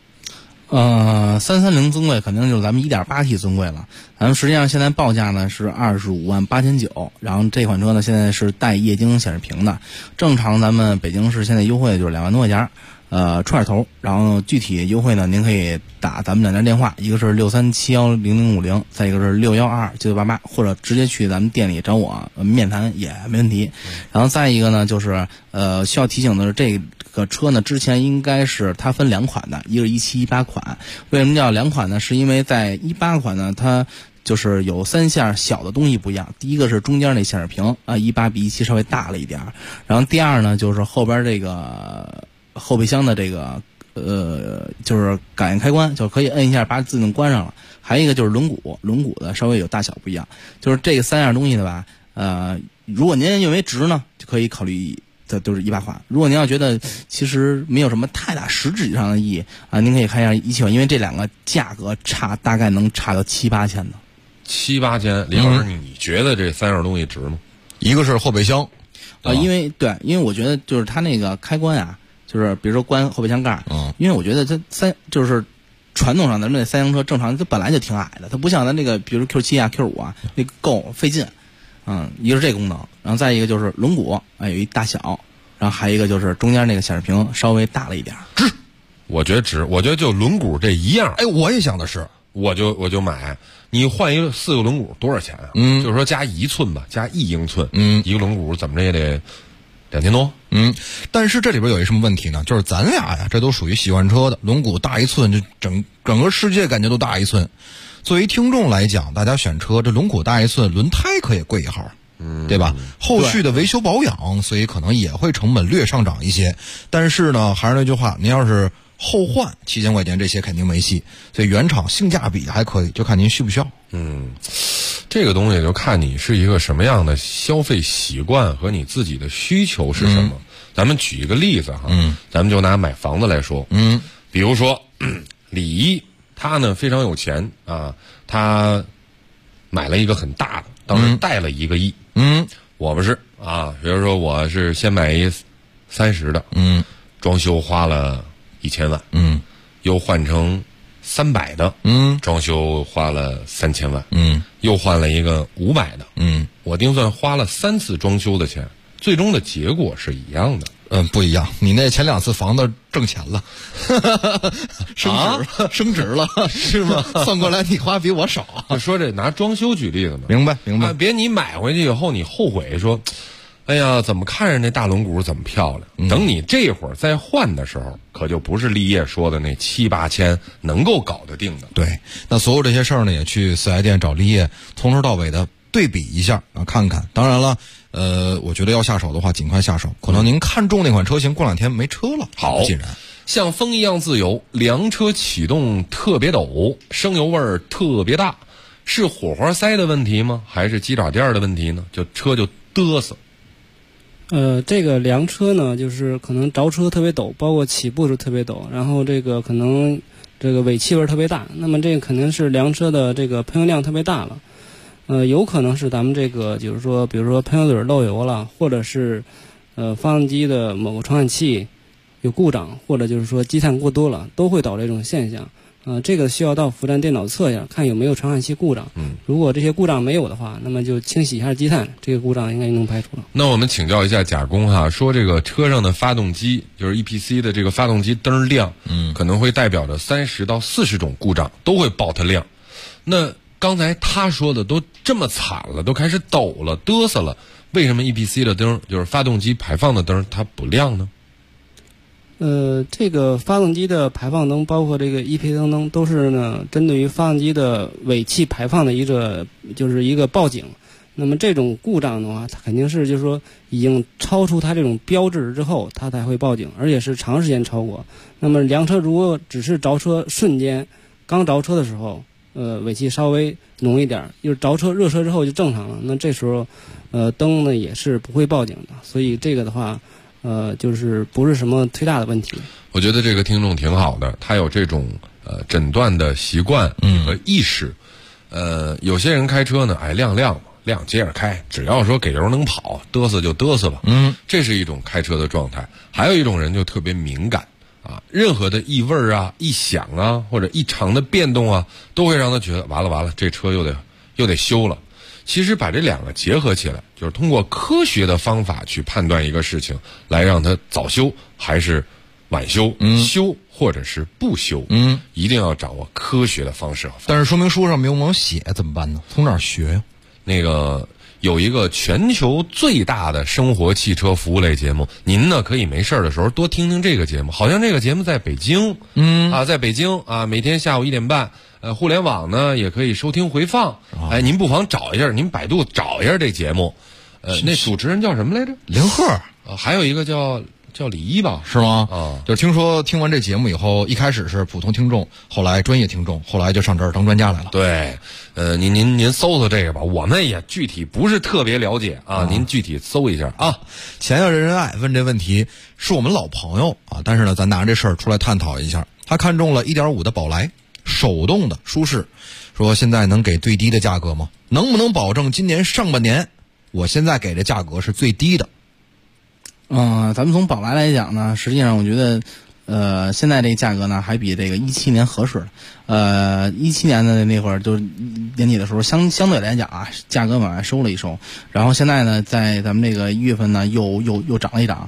？330尊贵肯定就是咱们 1.8T 尊贵了，咱们实际上现在报价呢是258900，然后这款车呢现在是带液晶显示屏的，正常咱们北京市现在优惠就是2万多块钱，串头，然后具体优惠呢您可以打咱们两家电话，一个是63710050，再一个是6129988，或者直接去咱们店里找我面谈也没问题。然后再一个呢就是需要提醒的是，这个车呢之前应该是它分2款的，一个是17、18款。为什么叫2款呢？是因为在18款呢它就是有3项小的东西不一样。第一个是中间那显示屏18比17稍微大了一点，然后第二呢就是后边这个后备箱的这个就是感应开关，就可以摁一下把自动关上了。还有一个就是轮毂的稍微有大小不一样。就是这个3样东西的吧，如果您认为值呢，就可以考虑这都是18款。如果您要觉得其实没有什么太大实质上的意义啊，您可以看一下17款，因为这两个价格大概能差到7、8千的。 7、8千，李老师，你觉得这3样东西值吗？ 一个是后备箱， 因为我觉得就是它那个开关啊，就是比如说关后备箱盖，因为我觉得它就是传统上咱们这3厢车正常它本来就挺矮的，它不像咱这个比如 Q7 啊 Q5 啊那够费劲。一个是这个功能，然后再一个就是轮毂有一大小，然后还有一个就是中间那个显示屏稍微大了一点。 值，我觉得值，我觉得就轮毂这一样。 我也想的是， 我就买。你换4个轮毂多少钱啊？就是说加1寸吧，加1英寸，一个轮毂怎么着也得2000多。 但是这里边有一什么问题呢？就是咱俩呀，这都属于喜欢车的，轮毂大1寸，就整个世界感觉都大1寸。作为听众来讲，大家选车这轮毂大1寸，轮胎可以贵一号，对吧？后续的维修保养，所以可能也会成本略上涨一些。但是呢，还是那句话，您要是后换7000块钱，这些肯定没戏。所以原厂性价比还可以，就看您需不需要。 这个东西就看你是一个什么样的消费习惯和你自己的需求是什么。咱们举一个例子哈，咱们就拿买房子来说，比如说李一。他呢非常有钱啊，他买了一个很大的，当时贷了1个亿。我们是啊，比如说我是先买一30的，装修花了1000万，又换成300的，装修花了3000万，又换了一个500的，我定算花了3次装修的钱， 最终的结果是一样的。 不一样，你那前2次房子挣钱了，升值了， 是吗？ 算过来你花比我少。 就说这拿装修举例子嘛， 明白。 别你买回去以后你后悔说，哎呀，怎么看着那大轮毂怎么漂亮？等你这会儿再换的时候，可就不是立业说的那7、8千能够搞得定的。 对，那所有这些事儿呢，也去4S店找立业，从头到尾的对比一下啊，看看。当然了。我觉得要下手的话，尽快下手。可能您看中那款车型，过2天没车了。 好， 既然像风一样自由，凉车启动特别陡，生油味儿特别大，是火花塞的问题吗？还是鸡爪垫的问题呢？车就嘚瑟。 这个凉车呢，就是可能着车特别陡，包括起步是特别陡，然后这个可能这个尾气味特别大。那么这个肯定是凉车的这个喷油量特别大了。有可能是咱们这个，就是说，比如说喷油嘴漏油了，或者是，发动机的某个传感器有故障，或者就是说积碳过多了，都会导致这种现象。这个需要到服务站电脑测一下，看有没有传感器故障。如果这些故障没有的话，那么就清洗一下积碳，这个故障应该就能排除了。 那我们请教一下甲工哈，说这个车上的发动机，就是 EPC 的这个发动机灯亮，可能会代表着30到40种故障都会爆它亮。那刚才他说的都这么惨了，都开始抖了、嘚瑟了，为什么 EPC 的灯，就是发动机排放的灯，它不亮呢？ 这个发动机的排放灯，包括这个 EPC 灯，都是呢针对于发动机的尾气排放的一个报警。那么这种故障的话，它肯定是就是说已经超出它这种标志之后，它才会报警，而且是长时间超过。那么凉车如果只是着车瞬间刚着车的时候，尾气稍微浓一点，就是着车热车之后就正常了。那这时候，灯呢也是不会报警的。所以这个的话，就是不是什么忒大的问题。 我觉得这个听众挺好的，他有这种诊断的习惯和意识。有些人开车呢，亮接着开，只要说给油能跑，嘚瑟就嘚瑟吧。这是一种开车的状态。还有一种人就特别敏感。任何的异味啊、异响啊，或者异常的变动啊，都会让他觉得完了，这车又得修了。其实把这2个结合起来，就是通过科学的方法去判断一个事情，来让它早修还是晚修，修或者是不修，一定要掌握科学的方式。 但是说明书上没有写怎么办呢？从哪儿学呀？ 那个有一个全球最大的生活汽车服务类节目，您呢可以没事的时候多听听这个节目。好像这个节目在北京，在北京啊，每天下午1点半，互联网呢也可以收听回放。您不妨找一下，您百度找一下这节目。那主持人叫什么来着？ 林鹤。 还有一个叫李一吧， 是吗？就听说听完这节目以后，一开始是普通听众，后来专业听众，后来就上这儿当专家来了。 对，您搜搜这个吧，我们也具体不是特别了解啊，您具体搜一下啊。 钱要人人爱问这问题是我们老朋友啊，但是呢，咱拿这事儿出来探讨一下。他看中了 1.5 的宝来，手动的舒适，说现在能给最低的价格吗？能不能保证今年上半年我现在给的价格是最低的？ 咱们从宝来来讲呢，实际上我觉得，现在这个价格呢，还比这个17年合适。17年的那会儿就是年底的时候，相对来讲啊，价格往外收了一收。然后现在呢，在咱们这个1月份呢，又涨了一涨。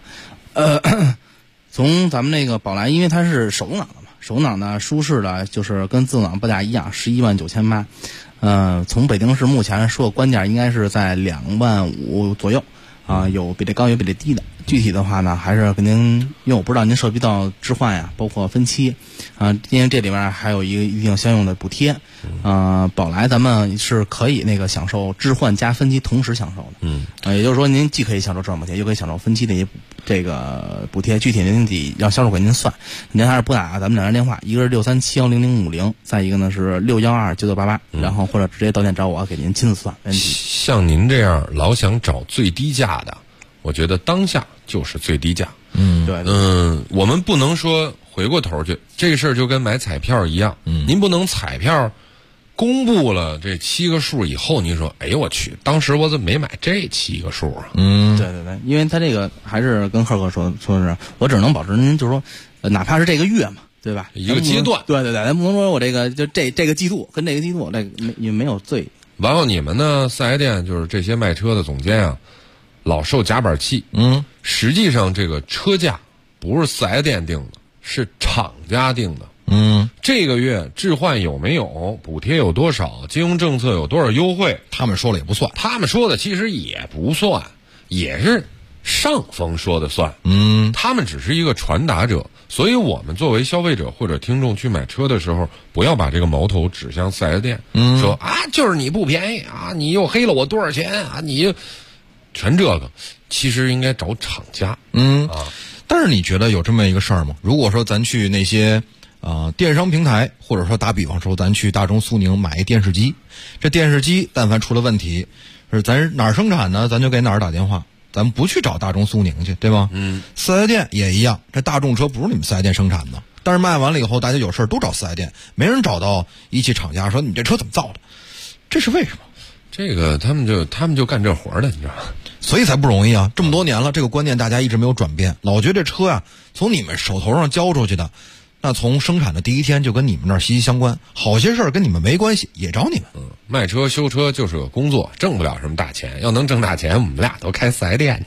从咱们那个宝来，因为它是手动挡的嘛，手动挡呢舒适的，就是跟自动挡报价一样，11.98000。从北京市目前说官价应该是在25000左右。有比这高有比这低的，具体的话呢，还是跟您，因为我不知道您涉及到置换呀，包括分期，因为这里面还有一定相应的补贴，宝来咱们是可以那个享受置换加分期同时享受的，也就是说您既可以享受置换补贴，又可以享受分期的这个补贴，具体您得让销售给您算，您还是拨打咱们2人电话，一个是637100050，再一个呢是6129988，然后或者直接到店找我给您亲自算。 像您这样老想找最低价的，我觉得当下就是最低价。 对， 我们不能说回过头去，这个事儿就跟买彩票一样，您不能彩票公布了这7个数以后，您说，哎呦我去，当时我怎么没买这7个数啊？ 对，因为他这个还是跟贺哥说的是，我只能保证您就是说，哪怕是这个月嘛，对吧？ 一个阶段， 对，咱不能说我这个就这个季度跟这个季度也没有最。 完后你们呢4S店就是这些卖车的总监啊， 老寿夹板器。实际上这个车价不是4S店定的，是厂家定的。这个月置换有没有，补贴有多少，金融政策有多少优惠， 他们说了也不算， 他们说的其实也不算，也是上峰说的算。他们只是一个传达者，所以我们作为消费者或者听众去买车的时候，不要把这个矛头指向4S店，说啊就是你不便宜啊，你又黑了我多少钱啊，你全这个，其实应该找厂家。 但是你觉得有这么一个事儿吗？如果说咱去那些电商平台，或者说打比方说咱去大中苏宁买一电视机，这电视机但凡出了问题，是咱哪儿生产呢，咱就给哪儿打电话，咱们不去找大中苏宁去，对吧？4S店也一样，这大众车不是你们4S店生产的，但是卖完了以后，大家有事都找4S店，没人找到一汽厂家说你这车怎么造的，这是为什么？ 这个他们就干这活的，你知道吗？ 所以才不容易啊！这么多年了，这个观念大家一直没有转变，老觉得这车啊，从你们手头上交出去的，那从生产的第一天就跟你们那儿息息相关，好些事儿跟你们没关系，也找你们。 卖车修车就是个工作，挣不了什么大钱。要能挣大钱，我们俩都开4S店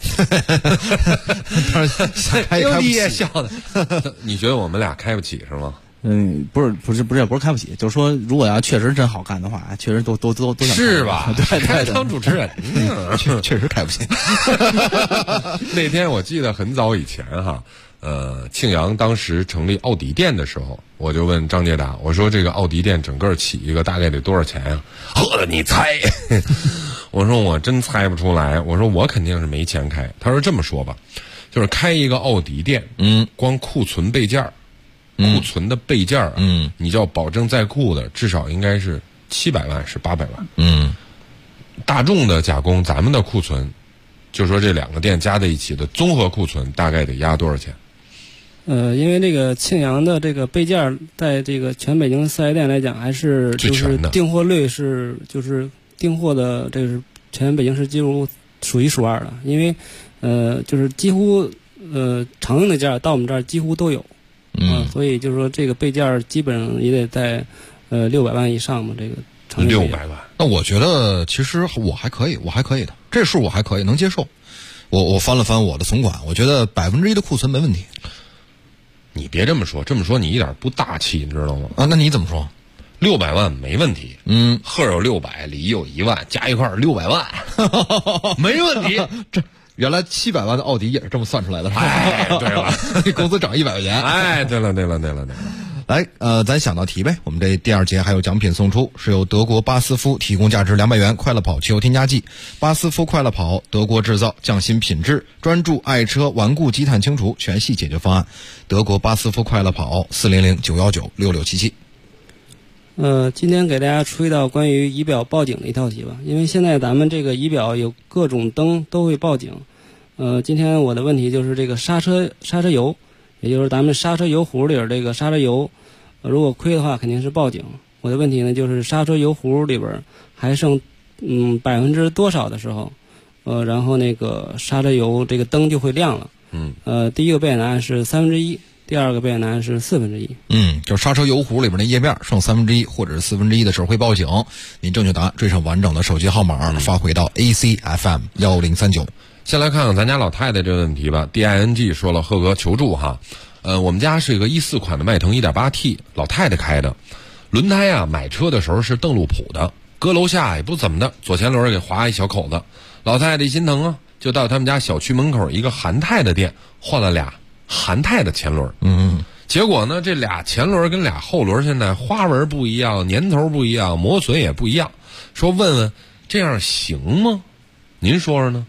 去。你也笑的，你觉得我们俩开不起是吗？ 不是开不起，就是说，如果要确实真好干的话，确实都想是吧？ 对， 当主持人确实开不起。 那天我记得很早以前哈，庆阳当时成立奥迪店的时候，我就问张杰达，我说这个奥迪店整个起一个大概得多少钱呀？呵的你猜？我说我真猜不出来，我说我肯定是没钱开。他说这么说吧，就是开一个奥迪店，光库存备件儿。库存的备件儿，你叫保证在库的，至少应该是700万，是800万。大众的加工，咱们的库存，就说这两个店加在一起的综合库存，大概得压多少钱？ 因为这个庆阳的这个备件，在这个全北京4S店来讲，还是就是订货率就是订货的这个是全北京市几乎数1数2的，因为就是几乎常用的件到我们这儿几乎都有。所以就是说这个备件基本上也得在600万以上嘛，这个 600万。 那我觉得其实我还可以的，这数我还可以能接受。我翻了翻我的存款，我觉得1%的库存没问题。 你别这么说你一点不大气，你知道吗？ 那你怎么说 ？600万没问题。贺有600，李有1万，加一块600万，没问题。 这。原来700万的奥迪也是这么算出来的。 哎，对了， 工资涨100块钱。 哎，对了。 来，咱想道题呗。我们这第2节还有奖品送出，是由德国巴斯夫提供价值200元快乐跑汽油添加剂。巴斯夫快乐跑，德国制造，匠心品质，专注爱车顽固积碳清除全系解决方案。德国巴斯夫快乐跑，400-919-6677。 今天给大家出一道关于仪表报警的一道题吧，因为现在咱们这个仪表有各种灯都会报警。今天我的问题就是这个刹车油，也就是咱们刹车油壶里边这个刹车油，如果亏的话肯定是报警。我的问题呢就是刹车油壶里边还剩多少的时候，然后那个刹车油这个灯就会亮了。第一个备选答案是1/3。第2个备选答案是1/4。 就是刹车油壶里边的页面剩1/3或者是1/4的时候会报警。您正确答案缀上完整的手机号码，发回到 ACFM 1039。 先来看看咱家老太太这个问题吧。DING 说了，贺哥求助哈。我们家是一个14款的迈腾 1.8T， 老太太开的，轮胎啊买车的时候是邓禄普的，搁楼下也不怎么的，左前轮给划一小口子，老太太心疼啊，就到他们家小区门口一个韩泰的店换了俩韩泰的前轮。结果呢，这俩前轮跟俩后轮现在花纹不一样，年头不一样，磨损也不一样。说问问这样行吗？您说说呢？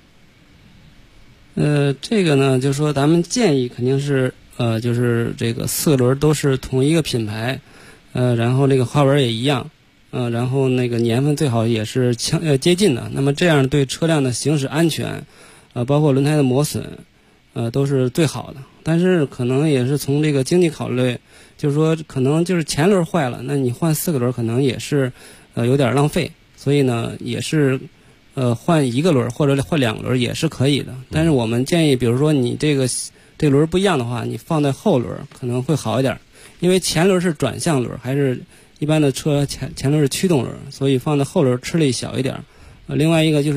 这个呢，就是说咱们建议肯定是就是这个4个轮都是同一个品牌，然后这个花纹也一样，然后那个年份最好也是接近的。那么这样对车辆的行驶安全，包括轮胎的磨损，都是最好的。但是可能也是从这个经济考虑，就是说可能就是前轮坏了，那你换4个轮可能也是有点浪费，所以呢也是换1个轮或者换2个轮也是可以的。但是我们建议，比如说你这轮不一样的话，你放在后轮可能会好一点，因为前轮是转向轮，还是一般的车前轮是驱动轮，所以放在后轮吃力小一点。另外一个就是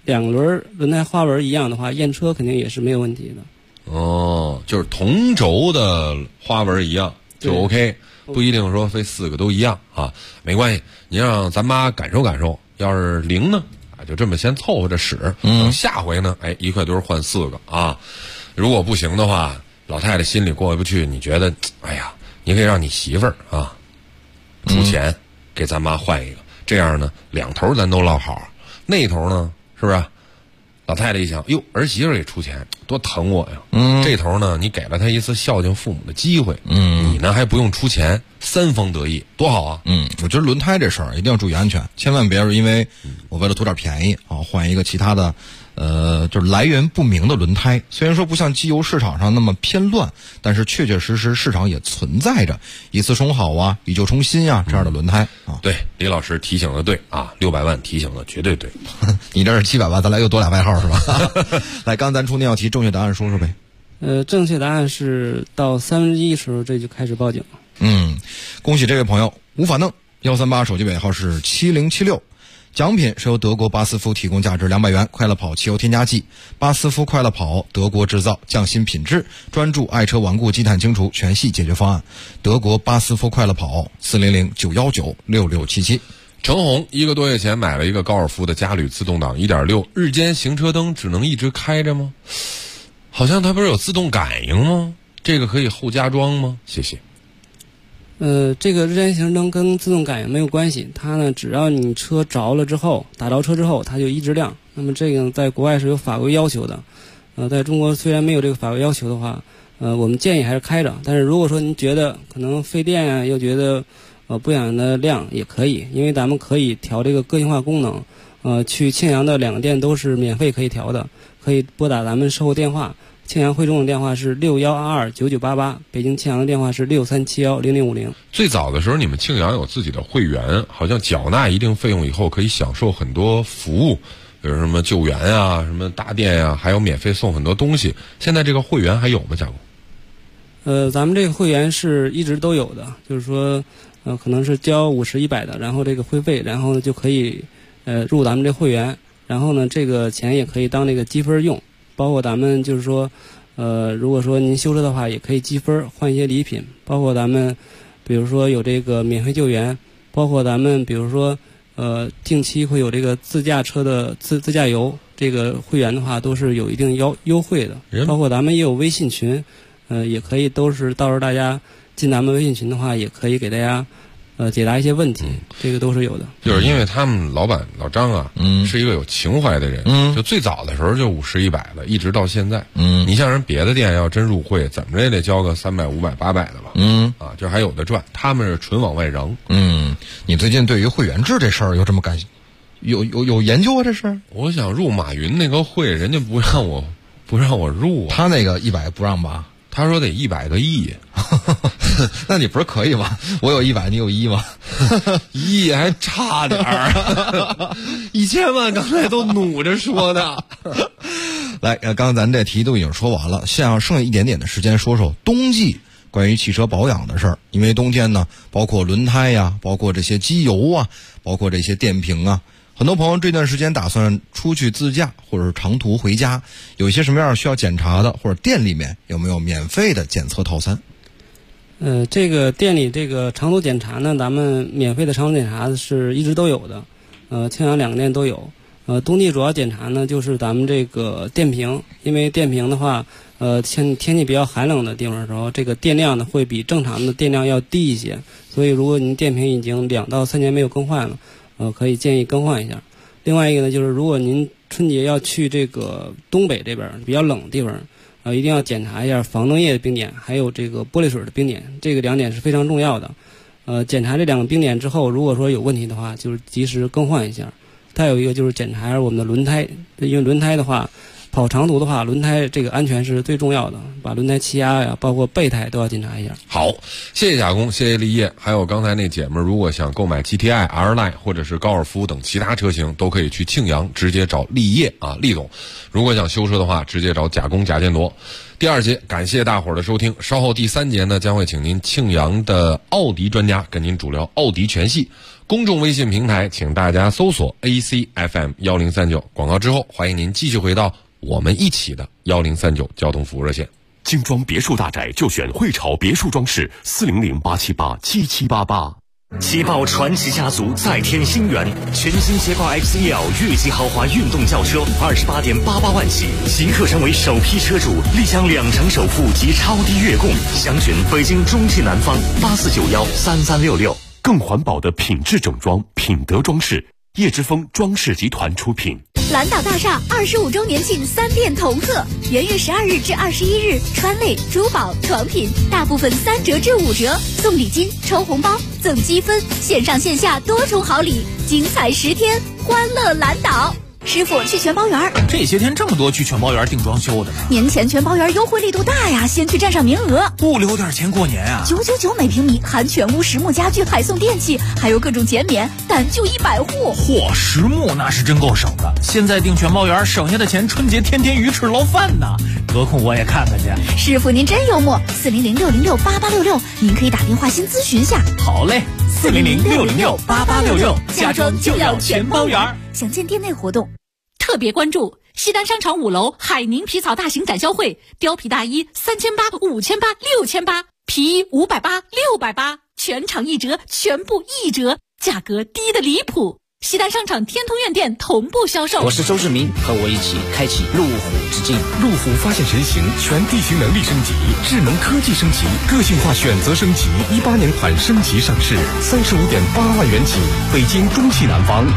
两轮轮胎花纹一样的话，验车肯定也是没有问题的。 哦，就是同轴的花纹一样就 OK， 不一定说非4个都一样啊，没关系。您让咱妈感受感受，要是灵呢，就这么先凑合着使，等下回呢，一块堆换4个啊。如果不行的话，老太太心里过意不去，你觉得，哎呀，你可以让你媳妇儿啊出钱给咱妈换一个，这样呢两头咱都落好，那头呢是不是？老太太一想，哟，儿媳妇也出钱，多疼我呀！这头呢，你给了她一次孝敬父母的机会，你呢还不用出钱，三方得益，多好啊！ 我觉得轮胎这事儿一定要注意安全，千万别是因为我为了图点便宜啊，换一个其他的，就是来源不明的轮胎。虽然说不像机油市场上那么偏乱，但是确确实实市场也存在着一次充好啊，以旧充新啊这样的轮胎啊。 对，李老师提醒的对啊，600万提醒的绝对对。 你这是700万，咱俩又多俩外号是吧？来，刚才咱出那道题，正确答案说说呗。 正确答案是到1/3时候这就开始报警了。 恭喜这位朋友无法弄138，手机尾号是7076。奖品是由德国巴斯夫提供价值200元快乐跑汽油添加剂，巴斯夫快乐跑德国制造，匠心品质，专注爱车顽固积碳清除全系解决方案。德国巴斯夫快乐跑400-919-6677。 程红1个多月前买了一个高尔夫的加铝自动挡 1.6， 日间行车灯只能一直开着吗？好像它不是有自动感应吗？这个可以后加装吗？谢谢。 这个日间行车灯跟自动感应没有关系，它呢只要你车着了之后，打着车之后它就一直亮。那么这个在国外是有法规要求的，在中国虽然没有这个法规要求的话，我们建议还是开着。但是如果说您觉得可能费电啊，又觉得不想让它亮也可以，因为咱们可以调这个个性化功能。去庆阳的2个店都是免费可以调的，可以拨打咱们售后电话。庆阳汇中的电话是61229988，北京庆阳的电话是63710050。 最早的时候，你们庆阳有自己的会员，好像缴纳一定费用以后，可以享受很多服务，比如什么救援啊、什么搭电啊，还有免费送很多东西。现在这个会员还有吗，贾工？ 咱们这个会员是一直都有的，就是说，可能是交50、100的，然后这个会费，然后呢就可以入咱们这会员，然后呢这个钱也可以当这个积分用。包括咱们就是说，如果说您修车的话，也可以积分换一些礼品。包括咱们，比如说有这个免费救援，包括咱们比如说，定期会有这个自驾车的自驾游，这个会员的话都是有一定优惠的。包括咱们也有微信群，也可以都是到时候大家进咱们微信群的话，也可以给大家解答一些问题，这个都是有的。 就是因为他们老板老张啊，是一个有情怀的人，就最早的时候就50、100的，一直到现在。你像人别的店要真入会，怎么着也得交个300、500、800的吧？就还有的赚，他们是纯往外扔。 你最近对于会员制这事儿有这么有研究啊？这是？ 我想入马云那个会，人家不让我入啊。 他那个100不让吧？ 他说得100个亿。 那你不是可以吗？我有100，你有1吗 ？1亿还差点儿，1000万刚才都努着说的。 来，刚刚咱这题都已经说完了，剩下一点点的时间，说说冬季关于汽车保养的事儿。因为冬天呢，包括轮胎呀，包括这些机油啊，包括这些电瓶啊，很多朋友这段时间打算出去自驾或者是长途回家，有一些什么样需要检查的，或者店里面有没有免费的检测套餐？ 这个店里这个长途检查呢，咱们免费的长途检查是一直都有的，庆阳2个店都有。冬季主要检查呢就是咱们这个电瓶，因为电瓶的话，天气比较寒冷的地方的时候，这个电量呢会比正常的电量要低一些，所以如果您电瓶已经2到3年没有更换了，可以建议更换一下。另外一个呢，就是如果您春节要去这个东北这边比较冷的地方，一定要检查一下防冻液的冰点，还有这个玻璃水的冰点，这个2点是非常重要的。检查这2个冰点之后，如果说有问题的话，就是及时更换一下。再有一个就是检查一下我们的轮胎，因为轮胎的话，跑长途的话，轮胎这个安全是最重要的，把轮胎气压呀，包括备胎都要检查一下。 好，谢谢贾工，谢谢立业，还有刚才那姐们儿，如果想购买 GTI、R-Line 或者是高尔夫等其他车型，都可以去庆阳直接找立业啊，厉总。如果想修车的话，直接找贾工贾建罗。第2节感谢大伙儿的收听，稍后第3节呢将会请您庆阳的奥迪专家跟您主聊奥迪全系。 公众微信平台请大家搜索 ACFM1039，广告之后欢迎您继续回到我们一起的1039交通服务热线。 精装别墅大宅就选汇潮别墅装饰，400-878-7788。 捷豹传奇家族再添新元，全新捷豹 XEL 越级豪华运动轿车28.88万起，即刻成为首批车主，立享2成首付及超低月供。详询北京中汽南方84913366。 更环保的品质整装，品德装饰，叶之峰装饰集团出品。 蓝岛大厦25周年庆3店同贺，元月12日至21日，川类、珠宝、床品大部分3折至5折，送礼金、抽红包、赠积分，线上线下多重好礼，精彩10天，欢乐蓝岛。师傅去全包园， 这些天这么多去全包园订装修的呢。 年前全包园优惠力度大呀，先去占上名额， 不留点钱过年啊 ！999每平米，含全屋实木家具，还送电器，还有各种减免，但就100户。 嚯，实木那是真够省的。现在订全包园省下的钱，春节天天鱼翅捞饭呢。得空我也看看去。 师傅您真幽默，400-606-8866，您可以打电话先咨询下。 好嘞，400-606-8866，家装就要全包园。 详见店内活动。 特别关注西单商场5楼海宁皮草大型展销会，貂皮大衣3800、5800、6800，皮衣580、680，全场1折，全部1折，价格低得离谱。西单商场天通苑店同步销售。 我是周志明，和我一起开启路虎之境。 路虎发现神行，全地形能力升级，智能科技升级，个性化选择升级，18年款升级上市，35.8万元起，北京中汽南方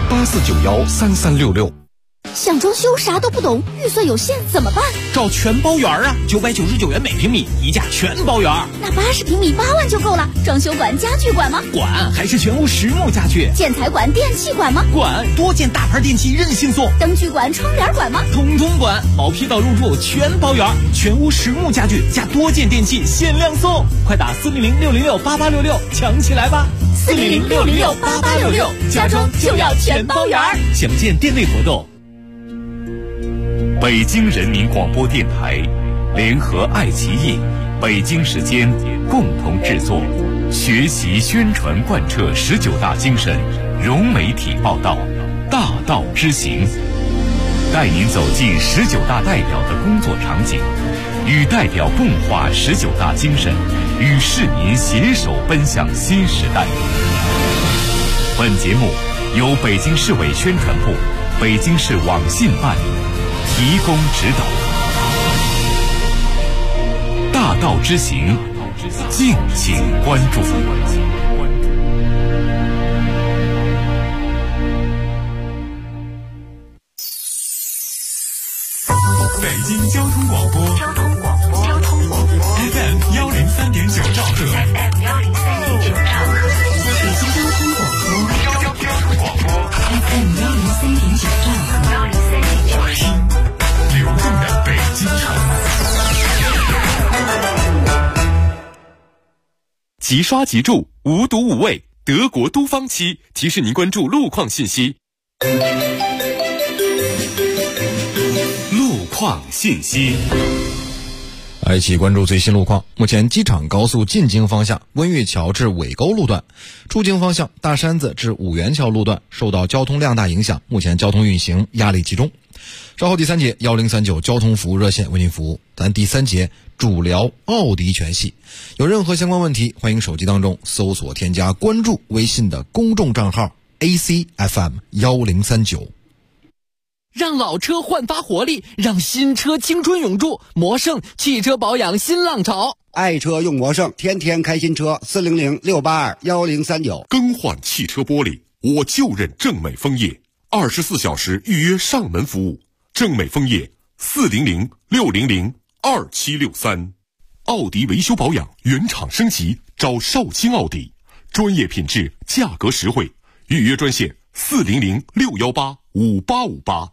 84913366。 想装修啥都不懂，预算有限怎么办？ 找全包园啊，999元每平米，一价全包园。 那80平米8万就够了。装修管、家具管吗？ 管，还是全屋实木家具。 建材管、电器管吗？ 管，多件大牌电器任性送。 灯具管、窗帘管吗？ 统统管，毛坯到入住全包园，全屋实木家具加多件电器限量送，快打400-606-8866抢起来吧 ！400-606-8866，家装就要全包园。 详见店内活动。 北京人民广播电台联合爱奇艺、北京时间共同制作，学习宣传贯彻19大精神，融媒体报道，大道之行，带您走进19大代表的工作场景，与代表共话19大精神，与市民携手奔向新时代。本节目由北京市委宣传部、北京市网信办提供指导。大道之行，敬请关注。 北京交通广播FM 103.9兆赫。 北京交通广播 FM 103.9兆赫。 流动的北京城。即刷即住，无毒无味，德国都方漆提示您关注路况信息。路况信息。 一起关注最新路况。目前机场高速进京方向温榆桥至尾沟路段，出京方向大山子至五元桥路段受到交通量大影响，目前交通运行压力集中。稍后第3节1039交通服务热线为您服务。咱第3节主聊奥迪全系，有任何相关问题，欢迎手机当中搜索添加关注微信的公众账号 ACFM1039。 让老车焕发活力，让新车青春永驻。魔胜汽车保养新浪潮， 爱车用魔胜，天天开新车。400-682-1039。 更换汽车玻璃，我就认正美枫叶，24小时预约上门服务。正美枫叶400-600-2763。奥迪维修保养原厂升级，找绍兴奥迪，专业品质，价格实惠。预约专线400-618-5858。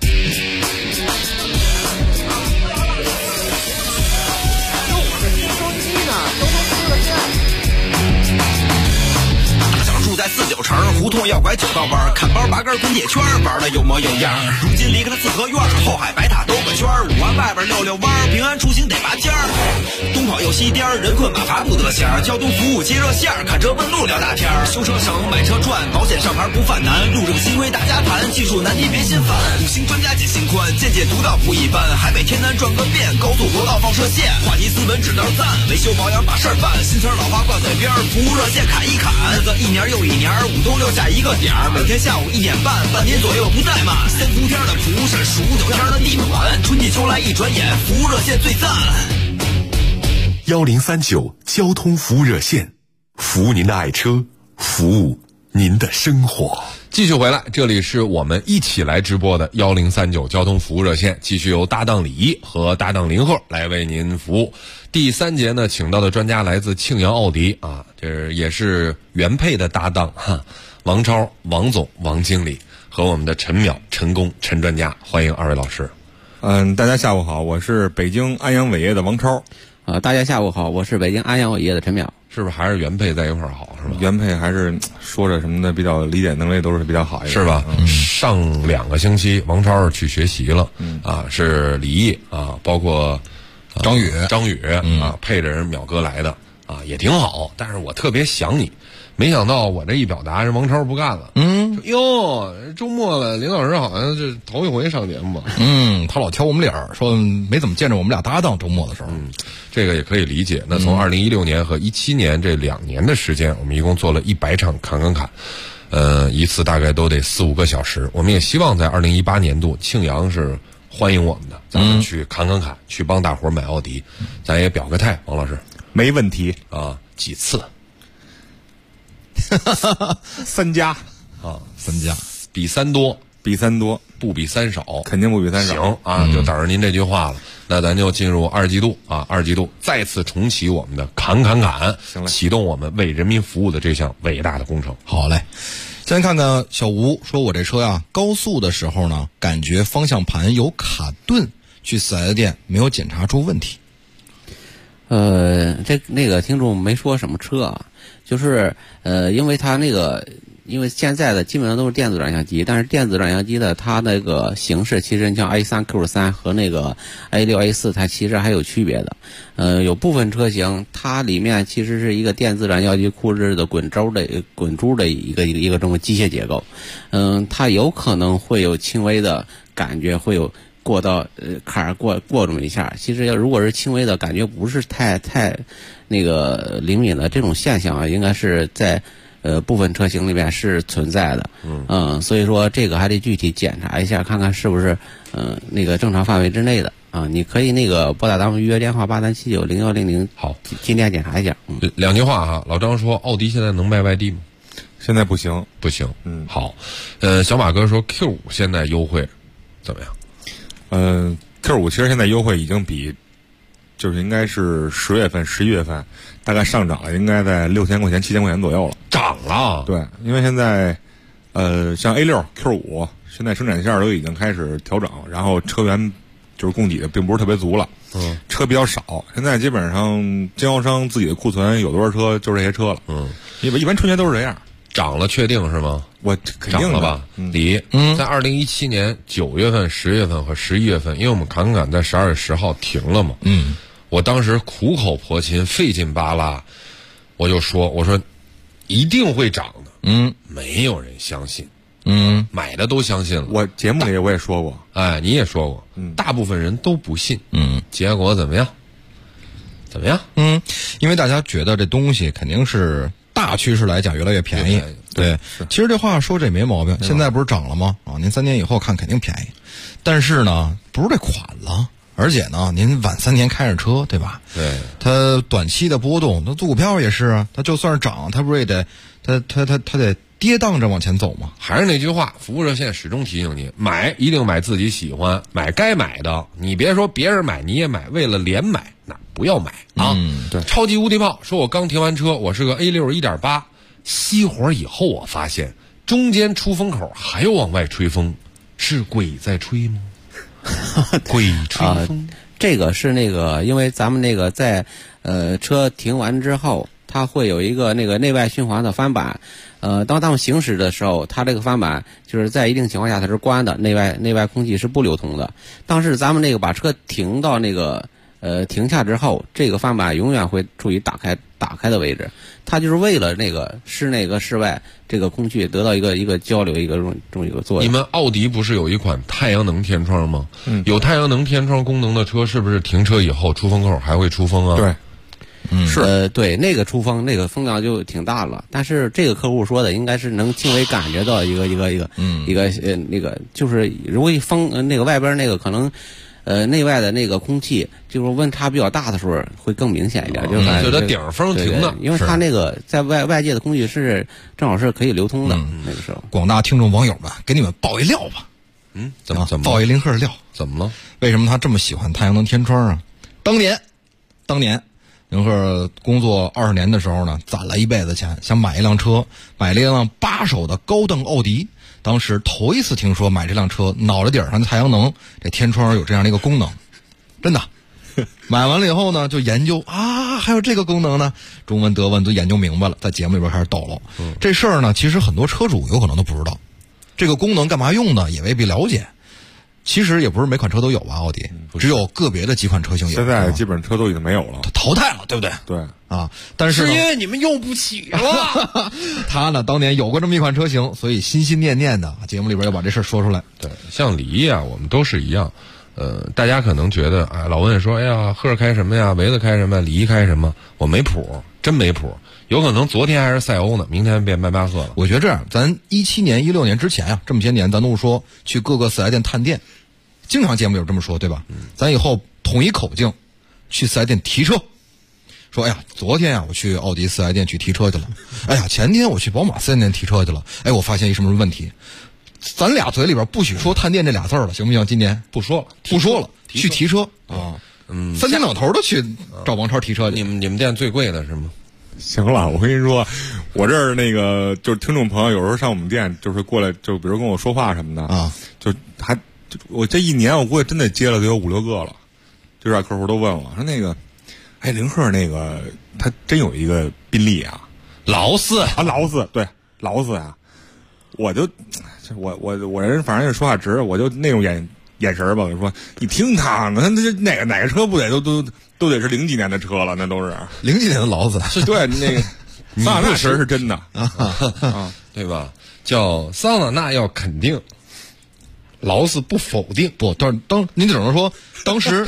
想住在49城，胡同要拐9道弯，看包拔根滚铁圈，玩的有模有样。如今离开了4合院，后海白塔兜个圈，5环外边溜溜弯，平安出行得拔尖。东跑右有西颠，人困马乏不得闲。交通服务接热线，看车问路聊大天。修车省，买车赚，保险上牌不犯难。路政新规大家谈，技术难题别心烦。五星专家解心宽，见解独到不一般。海北天南转个遍，高速国道放射线。话题斯文指导赞，维修保养把事儿办。新词老话挂嘴边，服务热线砍一砍。日子一年又一年，5冬6夏一个点儿。每天下午1点半，半年左右不怠慢。3伏天的服务是数9天的地暖，春季秋来一转眼，服务热线最赞。 1039交通服务热线，服务您的爱车，服务您的生活。 继续回来，这里是我们一起来直播的1039交通服务热线，继续由搭档李一和搭档林鹤来为您服务。第3节呢，请到的专家来自庆阳奥迪啊，这也是原配的搭档哈，王超、王总、王经理和我们的陈淼、陈工、陈专家，欢迎二位老师。 大家下午好，我是北京安阳伟业的王超。 大家下午好，我是北京安阳伟业的陈淼。 是不是还是原配在一块儿好是吧？ 原配还是说着什么的比较理解能力都是比较好一点， 是吧？上2个星期王超去学习了，是李毅啊，包括张宇啊，配着人淼哥来的啊，也挺好。但是我特别想你，没想到我这一表达，人王超不干了。哟，周末了，林老师好像是头一回上节目。 他老挑我们脸儿，说没怎么见着我们俩搭档周末的时候。 这个也可以理解。那从2016年和17年这2年的时间，我们一共做了100场侃，一次大概都得4、5个小时。我们也希望在2018年度庆阳是欢迎我们的，咱们去侃，去帮大伙买奥迪，咱也表个态。王老师， 没问题啊，几次 ？3家啊，3家， 比3多， 不比3少， 肯定不比3少。行啊，就等着您这句话了。那咱就进入2季度啊，2季度再次重启我们的侃，启动我们为人民服务的这项伟大的工程。 好嘞，先看看小吴说，我这车呀，高速的时候呢，感觉方向盘有卡顿，去4S店没有检查出问题。 那个听众没说什么车啊，就是因为他因为现在的基本上都是电子转向机，但是电子转向机的它那个形式其实像 A3Q3 和那个 A6A4 它其实还有区别的。有部分车型它里面其实是一个电子转向机控制的滚珠的一个这么机械结构。它有可能会有轻微的感觉，会有过到坎儿过这么一下。其实如果是轻微的感觉，不是太那个灵敏的这种现象啊，应该是在部分车型里面是存在的。所以说这个还得具体检查一下，看看是不是那个正常范围之内的啊。你可以那个拨打咱们预约电话83790100，好，今天检查一下。 2句话哈，老张说奥迪现在能卖外地吗？ 现在不行。 好。小马哥说 Q5 现在优惠怎么样 ？Q5 其实现在优惠已经比就是应该是10月份、11月份大概上涨了，应该在6000块钱、7000块钱左右了。 涨了？ 对，因为现在像 A6、Q5 现在生产线都已经开始调整，然后车源就是供给的并不是特别足了。车比较少，现在基本上经销商自己的库存有多少车就是这些车了。一般春节都是这样。 涨了确定是吗？ 我肯定涨了吧。李，在2017年9月份、10月份和11月份，因为我们侃在12月10号停了嘛。我当时苦口婆心、费劲巴拉，我说一定会涨的。没有人相信。买的都相信了。 我节目里我也说过， 哎，你也说过，大部分人都不信。结果怎么样？ 因为大家觉得这东西肯定是大趋势来讲越来越便宜。对，其实这话说这也没毛病。现在不是涨了吗？啊，您3年以后看肯定便宜，但是呢，不是这款了。而且呢，您晚3年开着车，对吧？ 对， 它短期的波动，那做股票也是啊，它就算是涨，它不是也得，它得跌宕着往前走吗？ 还是那句话，服务热线始终提醒你，买一定买自己喜欢，买该买的，你别说别人买你也买，为了连买那不要买啊！ 对， 超级无敌炮说，我刚停完车，我是个 A6 1.8，熄火以后我发现中间出风口还有往外吹风，是鬼在吹吗？鬼吹风， 这个是那个，因为咱们那个在车停完之后，它会有一个那个内外循环的翻板。当咱们行驶的时候，它这个翻板就是在一定情况下它是关的，内外空气是不流通的。当时咱们那个把车停到那个停下之后，这个帆板永远会处于打开的位置，它就是为了那个室内和室外这个空气得到一个交流，这么一个作用。 你们奥迪不是有一款太阳能天窗吗？有太阳能天窗功能的车，是不是停车以后出风口还会出风啊？ 对。 对，那个出风，那个风量就挺大了。但是这个客户说的应该是能轻微感觉到一个那个，就是如果风那个外边那个可能内外的那个空气就是温差比较大的时候会更明显一点，就它顶风停的， 因为它那个在外界的空气是正好是可以流通的。那个时候， 广大听众网友们，给你们爆一料吧。 怎么爆一林克料？ 怎么了？ 为什么他这么喜欢太阳能天窗啊？当年。林克工作20年的时候呢，攒了一辈子钱，想买一辆车，买了一辆8手的高档奥迪。当时头一次听说买这辆车，脑袋顶上的太阳能，这天窗有这样的一个功能，真的。买完了以后呢，就研究还有这个功能呢，中文德文都研究明白了，在节目里边开始叨唠。这事儿呢，其实很多车主有可能都不知道，这个功能干嘛用呢，也未必了解。其实也不是每款车都有吧，奥迪只有个别的几款车型有。 现在基本车都已经没有了， 它淘汰了，对不对？ 对啊，但是因为你们用不起了。 他呢，当年有过这么一款车型，所以心心念念的，节目里边要把这事说出来。 对，像李毅啊，我们都是一样。大家可能觉得，老问说，哎呀，赫开什么呀？维子开什么？李毅开什么？我没谱，真没谱。有可能昨天还是赛欧呢，明天变迈巴赫了。 我觉得这样，咱17年、16年之前啊，这么些年，咱都说去各个4S店探店，经常节目有这么说，对吧？咱以后统一口径，去4S店提车。说，哎呀，昨天啊，我去奥迪4S店去提车去了。哎呀，前天我去宝马4S店提车去了。哎，我发现一什么问题？咱俩嘴里边不许说探店这俩字了，行不行？今年不说了， 去提车啊。3天2头的去找王超提车去。 你们店最贵的是吗？ 行了，我跟你说，我这儿那个就是听众朋友有时候上我们店，就是过来，就比如跟我说话什么的啊， 我这一年我估计真得接了得有5、6个了，就让客户都问我说那个，哎，林克那个他真有一个宾利啊， 劳斯对，劳斯啊，我人反正就说话直，我就那种眼神吧，我说你听他呢，他哪个车不得都得是0几年的车了，那都是 0几年的劳斯， 是对那个桑塔纳是真的啊，对吧？叫桑塔纳要肯定，劳斯不否定。 不，你只能说当时，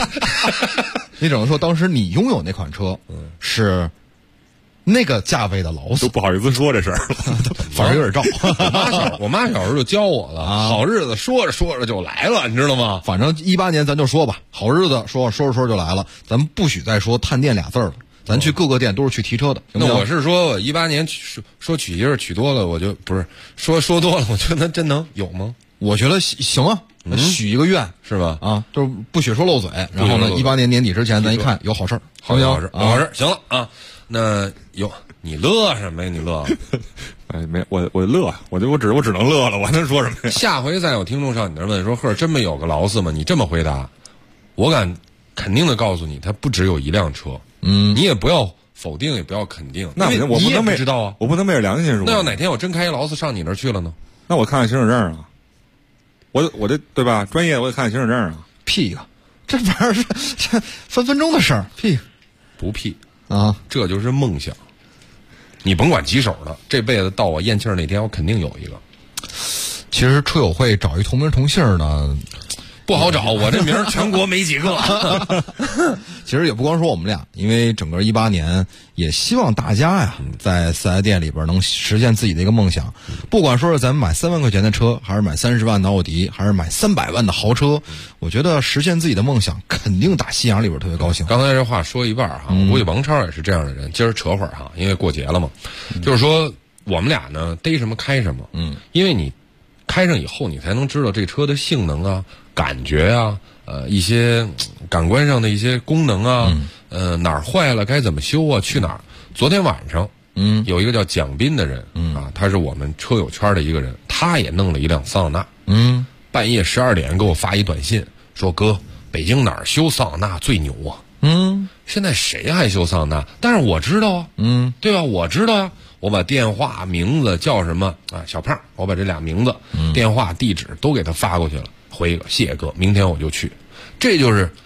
你拥有那款车是那个价位的劳斯， 都不好意思说这事儿， 反正有点照。 我妈小时候就教我了，好日子说着说着就来了，你知道吗？ 反正18年咱就说吧，好日子说着就来了，咱们不许再说探店俩字了。咱去各个店都是去提车的。 那我是说，我18年说娶媳妇娶多了，我就不是说多了，我觉得真能有吗？ 我觉得行啊，许一个愿是吧？ 啊，就是不许说漏嘴。然后呢，18年年底之前，咱一看有好事儿， 好事儿，行了啊。那你乐什么呀？你乐？ 哎，没，我乐，我只能乐了，我还能说什么呀？ 下回再有听众上你那问说，呵，真没有个劳斯吗？你这么回答，我敢肯定的告诉你，他不只有一辆车。你也不要否定，也不要肯定。 那我不能不知道啊， 我不能昧着良心说。 那要哪天我真开劳斯上你那儿去了呢？ 那我看看行驶证啊，我这对吧？专业我得看看行驶证啊。 屁呀，这玩意儿是这分分钟的事儿，屁不屁啊？ 这就是梦想。你甭管几手的，这辈子到我咽气儿那天，我肯定有一个。 其实车友会找一同名同姓的不好找，我这名儿全国没几个。 其实也不光说我们俩，因为整个18年也希望大家呀，在4S店里边能实现自己的一个梦想。不管说是咱们买3万块钱的车，还是买30万的奥迪，还是买300万的豪车，我觉得实现自己的梦想，肯定打心眼里边特别高兴。 刚才这话说一半哈，我估计王超也是这样的人。今儿扯会儿哈，因为过节了嘛，就是说我们俩呢逮什么开什么，因为你开上以后，你才能知道这车的性能啊、感觉啊。一些感官上的一些功能啊，哪儿坏了该怎么修啊？去哪儿？昨天晚上，有一个叫蒋斌的人，他是我们车友圈的一个人，他也弄了一辆桑塔纳，半夜12点给我发一短信，说哥，北京哪儿修桑塔纳最牛啊？现在谁还修桑塔纳？但是我知道啊，对吧？我知道呀，我把电话、名字叫什么啊？小胖，我把这俩名字、电话、地址都给他发过去了，回一个谢谢哥，明天我就去。这就是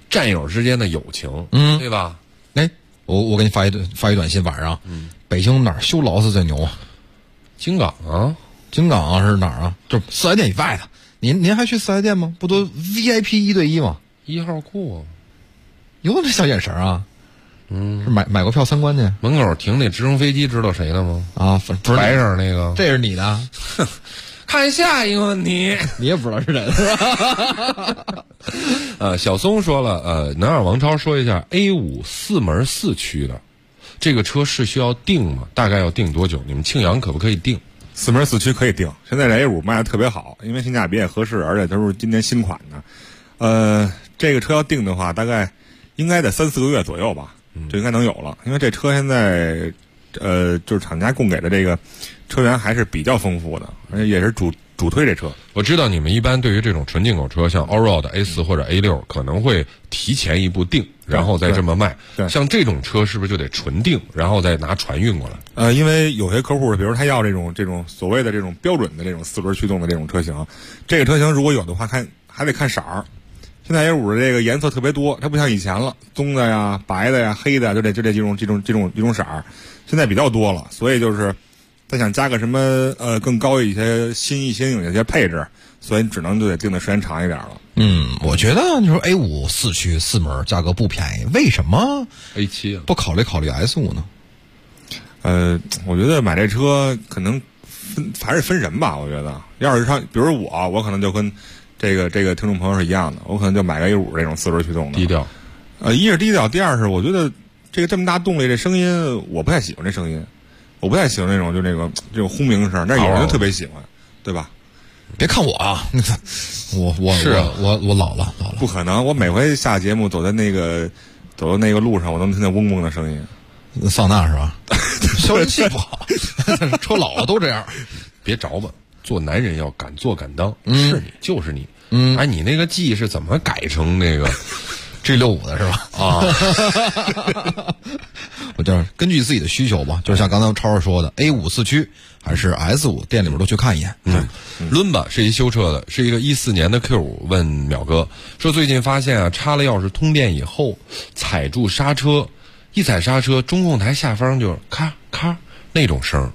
战友之间的友情，对吧？ 哎，我给你发一短信，晚上，北京哪儿修劳斯最牛啊？ 京港啊， 京港啊是哪儿啊？就是4S店以外的。您还去4S店吗？不都 VIP 1对1吗 ？1号库啊， 有那小眼神啊。是买过票参观去？ 门口停那直升飞机，知道谁的吗？ 啊，不是白色那个， 这是你的。 看下一个问题， 你也不知道是谁的。小松说了，能让王超说一下 A5 4门4驱的这个车是需要定吗？大概要定多久？你们庆阳可不可以定 ？4门4驱可以定，现在这 A5 卖的特别好，因为性价比也合适，而且都是今年新款的。这个车要定的话，大概应该在3-4个月左右吧，就应该能有了。因为这车现在就是厂家供给的这个车源还是比较丰富的，而且也是主推这车。 我知道你们一般对于这种纯进口车，像 Allroad A4 或者 A6，可能会提前一步定，然后再这么卖。像这种车是不是就得纯定，然后再拿船运过来？ 因为有些客户，比如他要这种所谓的这种标准的这种4轮驱动的这种车型，这个车型如果有的话，还得看色儿。现在 A5 的这个颜色特别多，它不像以前了，棕的呀、白的呀、黑的呀，就这几种色儿，现在比较多了，所以就是再想加个什么更高一些新一些配置，所以只能就得定的时间长一点了。 我觉得你说 A5 4驱4门价格不便宜，为什么 A7 不考虑 S5 呢？ 我觉得买这车可能还是分人吧。我觉得要是比如我可能就跟这个听众朋友是一样的，我可能就买个 A5 这种4轮驱动的， 低调。 一是低调，第二是我觉得这么大动力这声音我不太喜欢，这声音我不太喜欢那种就这种轰鸣声，但有人特别喜欢，对吧？ 别看我啊，我老了， 不可能，我每回下节目走到那个路上，我能听见嗡嗡的声音。 桑拿是吧？消气不好，车老了都这样。 别着吧，做男人要敢做敢当，是你就是你。你那个 G 是怎么改成那个 G65的是吧？啊，我就是根据自己的需求吧，就是像刚才超儿说的 ，A5 4驱还是 S5，店里面都去看一眼。 伦巴是一修车的，是一个14年的 Q5，问淼哥说最近发现插了钥匙通电以后，踩住刹车，一踩刹车，中控台下方就是咔咔那种声。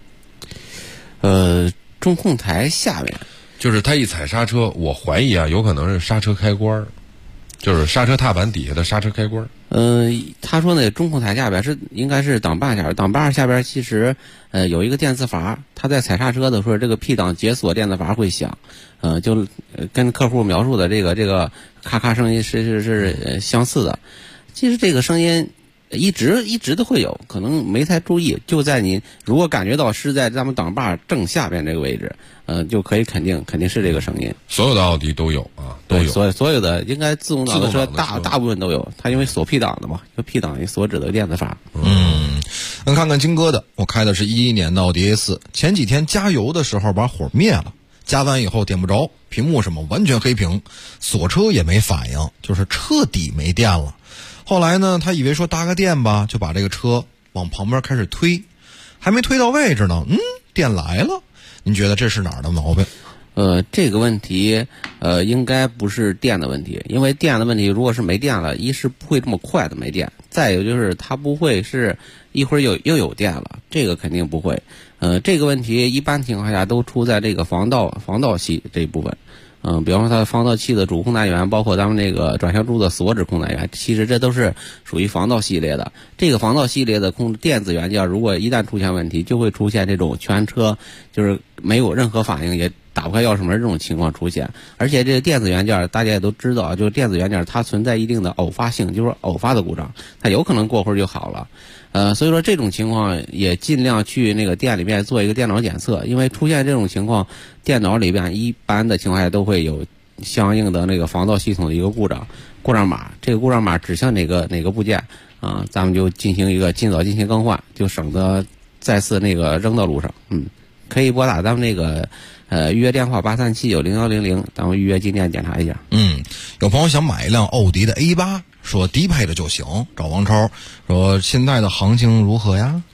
中控台下面就是他一踩刹车，我怀疑有可能是刹车开关，就是刹车踏板底下的刹车开关。 他说那中控台下边应该是挡把下边，挡把下边其实有一个电磁阀，他在踩刹车的时候，这个 P 档解锁电磁阀会响，就跟客户描述的这个咔咔声音是相似的。其实这个声音一直都会有，可能没太注意，就在你如果感觉到是在咱们挡把正下边这个位置，就可以肯定是这个声音。 所有的奥迪都有啊，都有。 所有的应该自动挡的车大部分都有，它因为锁 P 档的嘛，就 P 档所指的电磁阀。 能看看金哥的，我开的是11年的奥迪 A4，前几天加油的时候把火灭了，加完以后点不着，屏幕什么完全黑屏，锁车也没反应，就是彻底没电了。后来呢，他以为说搭个电吧，就把这个车往旁边开始推，还没推到位置呢，电来了。您觉得这是哪儿的毛病？ 这个问题应该不是电的问题，因为电的问题如果是没电了，一是不会这么快的没电，再有就是它不会是一会儿又有电了，这个肯定不会。这个问题一般情况下都出在这个防盗系这一部分。比方说它防盗器的主控单元，包括咱们这个转向柱的锁止控单元，其实这都是属于防盗系列的。这个防盗系列的电子元件，如果一旦出现问题，就会出现这种全车就是没有任何反应，也打不开钥匙门这种情况出现。而且这个电子元件大家也都知道，就是电子元件它存在一定的偶发性，就是偶发的故障，它有可能过会儿就好了。所以说这种情况也尽量去那个店里面做一个电脑检测，因为出现这种情况，电脑里边一般的情况下都会有相应的那个防盗系统的一个故障码，这个故障码指向哪个部件咱们就尽早进行更换，就省得再次那个扔到路上。可以拨打咱们那个预约电话837-90100，咱们预约进店检查一下。 有朋友想买一辆奥迪的 A8， 说低配的就行，找王超说现在的行情如何呀？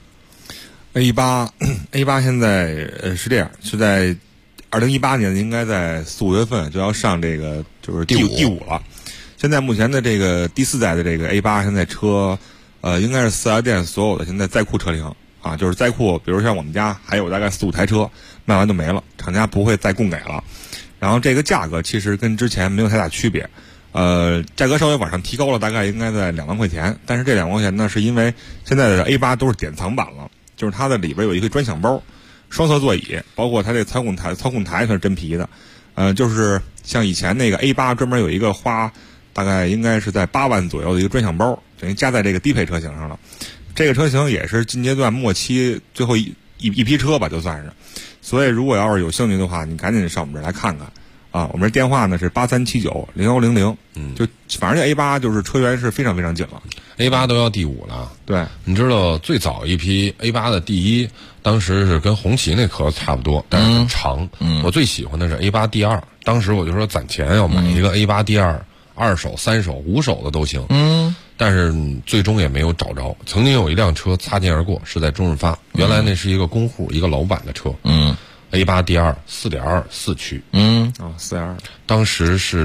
A8 现在是这样，是在2018年应该在4-5月份就要上这个就是第五了。 现在目前的这个第4代的这个 A8，现在车，应该是4S店所有的现在在库车龄啊，就是在库，比如像我们家还有大概4、5台车，卖完就没了，厂家不会再供给了。然后这个价格其实跟之前没有太大区别，价格稍微往上提高了，大概应该在2万块钱。但是这2万块钱呢，是因为现在的 A8 都是典藏版了，就是它的里边有一个专享包，双侧座椅，包括它这操控台它是真皮的，就是像以前那个 A8 专门有一个花，大概应该是在8万左右的一个专享包，等于加在这个低配车型上了。这个车型也是近阶段末期最后一批车吧，就算是。所以如果要是有兴趣的话，你赶紧上我们这儿来看看啊！我们这电话呢是83790100，就反正这 A8 就是车源是非常非常紧了。 A8 都要第5了。 对， 你知道最早一批 A8 的第1，当时是跟红旗那壳差不多，但是很长。我最喜欢的是 A8 第2，当时我就说攒钱要买一个 A8 第2，2手、3手、5手的都行。但是最终也没有找着。曾经有一辆车擦肩而过，是在中日发，原来那是一个公户，一个老板的车。A8 第2 4.2 4驱。 4.2， 当时是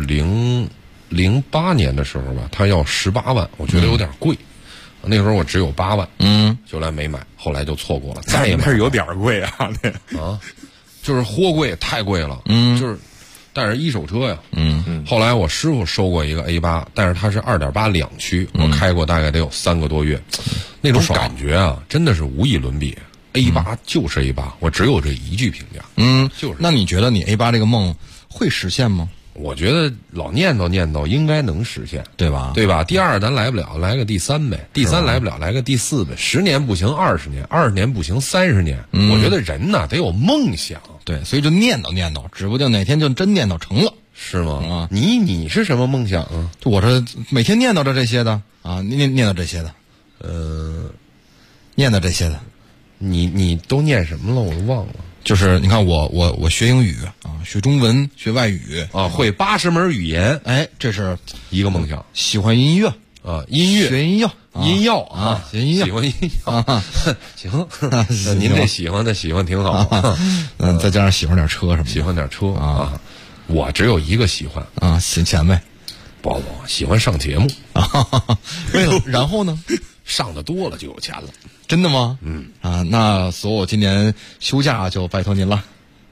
08年的时候吧，他要18万，我觉得有点贵。那时候我只有8万，就来没买，后来就错过了，再也没买。 是有点贵啊， 啊，就是货贵，太贵了。就是。但是一手车呀，后来我师傅收过一个 A8，但是它是2.8两驱，我开过大概得有3个多月，那种感觉啊，真的是无以伦比。A8 就是 A8，我只有这一句评价。就是。 那你觉得你 A8 这个梦会实现吗？ 我觉得老念叨应该能实现， 对吧？ 对吧？第2咱来不了，来个第3呗；第3来不了，来个第4呗。10年不行，20年，20年不行，30年。我觉得人呐得有梦想， 对，所以就念叨，指不定哪天就真念叨成了， 是吗？你是什么梦想啊？ 我这每天念叨着这些的啊，念叨这些的，念叨这些的。 你都念什么了？我都忘了。 就是你看我学英语啊，学中文，学外语啊，会80门语言， 哎，这是一个梦想。 喜欢音乐啊，音乐学音乐， 音药啊， 学音乐， 喜欢音药。行，您这喜欢挺好。 再加上喜欢点车什么的， 喜欢点车啊。我只有一个喜欢啊，嫌钱呗。 不，喜欢上节目啊。然后呢？ 上的多了就有钱了。 真的吗？那所有今年休假就拜托您了。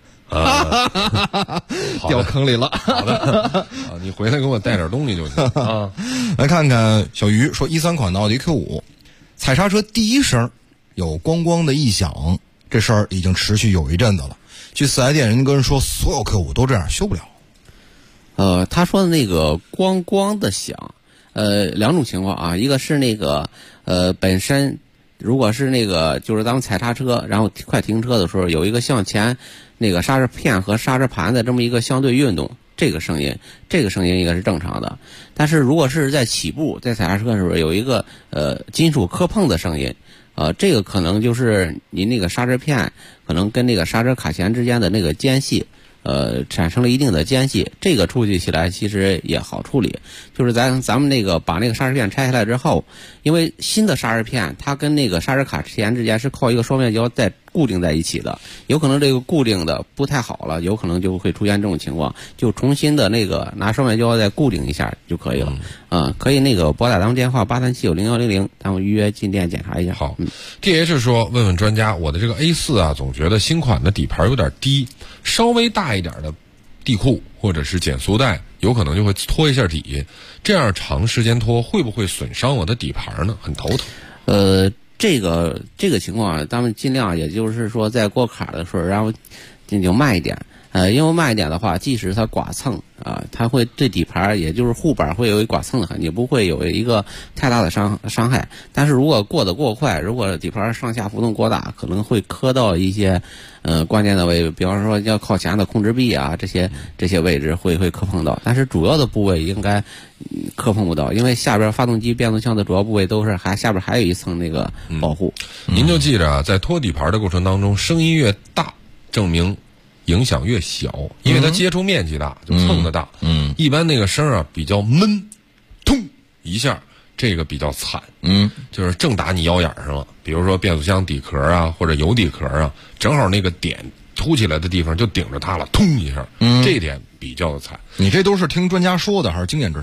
掉坑里了。 好的，你回来给我带点东西就行啊。 来看看小鱼说，13款的奥迪 Q5 踩刹车第一声有咣咣的异响，这事儿已经持续有一阵子了。去4S店，人家跟人说所有 Q5 都这样，修不了。 他说的那个咣咣的响，两种情况啊，一个是那个本身。如果是那个就是咱们踩刹车，然后快停车的时候，有一个向前那个刹车片和刹车盘的这么一个相对运动，这个声音应该是正常的。但是如果是在起步在踩刹车的时候有一个金属磕碰的声音，这个可能就是您那个刹车片可能跟那个刹车卡钳之间的那个间隙产生了一定的间隙，这个处理起来其实也好处理。就是咱们那个把那个刹车片拆下来之后，因为新的刹车片它跟那个刹车卡钳之间是靠一个双面胶在固定在一起的，有可能这个固定的不太好了，有可能就会出现这种情况，就重新的那个拿双面胶再固定一下就可以了。可以那个拨打咱们电话83790100，咱们预约进店检查一下。 好，DH 说问问专家，我的这个 A4 啊，总觉得新款的底盘有点低，稍微大一点的地库或者是减速带，有可能就会拖一下底，这样长时间拖会不会损伤我的底盘呢？很头疼。 这个情况啊，咱们尽量也就是说在过坎的时候，然后就慢一点。因为慢一点的话，即使它剐蹭啊，它会对底盘也就是护板会有一剐蹭的痕迹，不会有一个太大的伤害。但是如果过得过快，如果底盘上下浮动过大，可能会磕到一些关键的位置，比方说要靠前的控制臂啊，这些位置会磕碰到。但是主要的部位应该磕碰不到，因为下边发动机变速箱的主要部位都是下边还有一层那个保护。 您就记着啊，在拖底盘的过程当中，声音越大，证明影响越小，因为它接触面积大，就蹭的大。一般那个声啊比较闷，通一下，这个比较惨。就是正打你腰眼上了。比如说变速箱底壳啊，或者油底壳啊，正好那个点凸起来的地方就顶着它了，通一下，这点比较的惨。 你这都是听专家说的，还是经验之谈？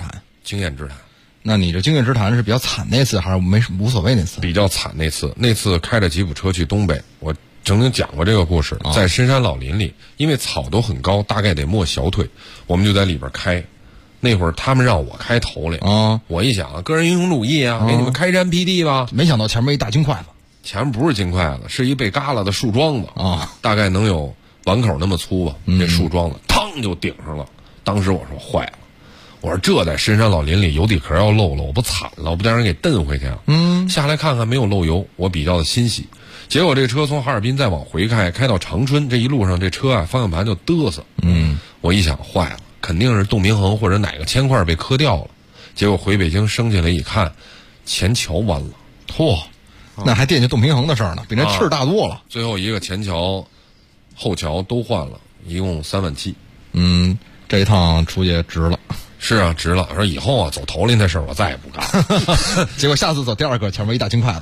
经验之谈。 那你这经验之谈是比较惨那次，还是无所谓那次？ 比较惨那次。那次开着吉普车去东北，我曾经讲过这个故事，在深山老林里，因为草都很高，大概得没小腿，我们就在里边开。那会儿他们让我开头来我一想个人英雄主义啊，给你们开山辟地吧。 没想到前面一大金筷子， 前面不是金筷子，是一被嘎啦的树桩子大概能有碗口那么粗吧。这树桩子嘡就顶上了。当时我说坏了，我说这在深山老林里油底壳要漏了，我不惨了，我不让人给蹬回去啊。下来看看没有漏油，我比较的欣喜。结果这车从哈尔滨再往回开到长春，这一路上这车方向盘就嘚瑟。我一想坏了，肯定是动平衡或者哪个铅块被磕掉了。结果回北京升起来一看，前桥弯了。 嚯，那还惦记动平衡的事儿呢，比那气儿大多了。 最后一个前桥、后桥都换了，一共3万7。 这一趟出去值了。 是啊，值了。说以后啊，走头林的事儿我再也不干。 结果下次走第二个，前面一大金筷子。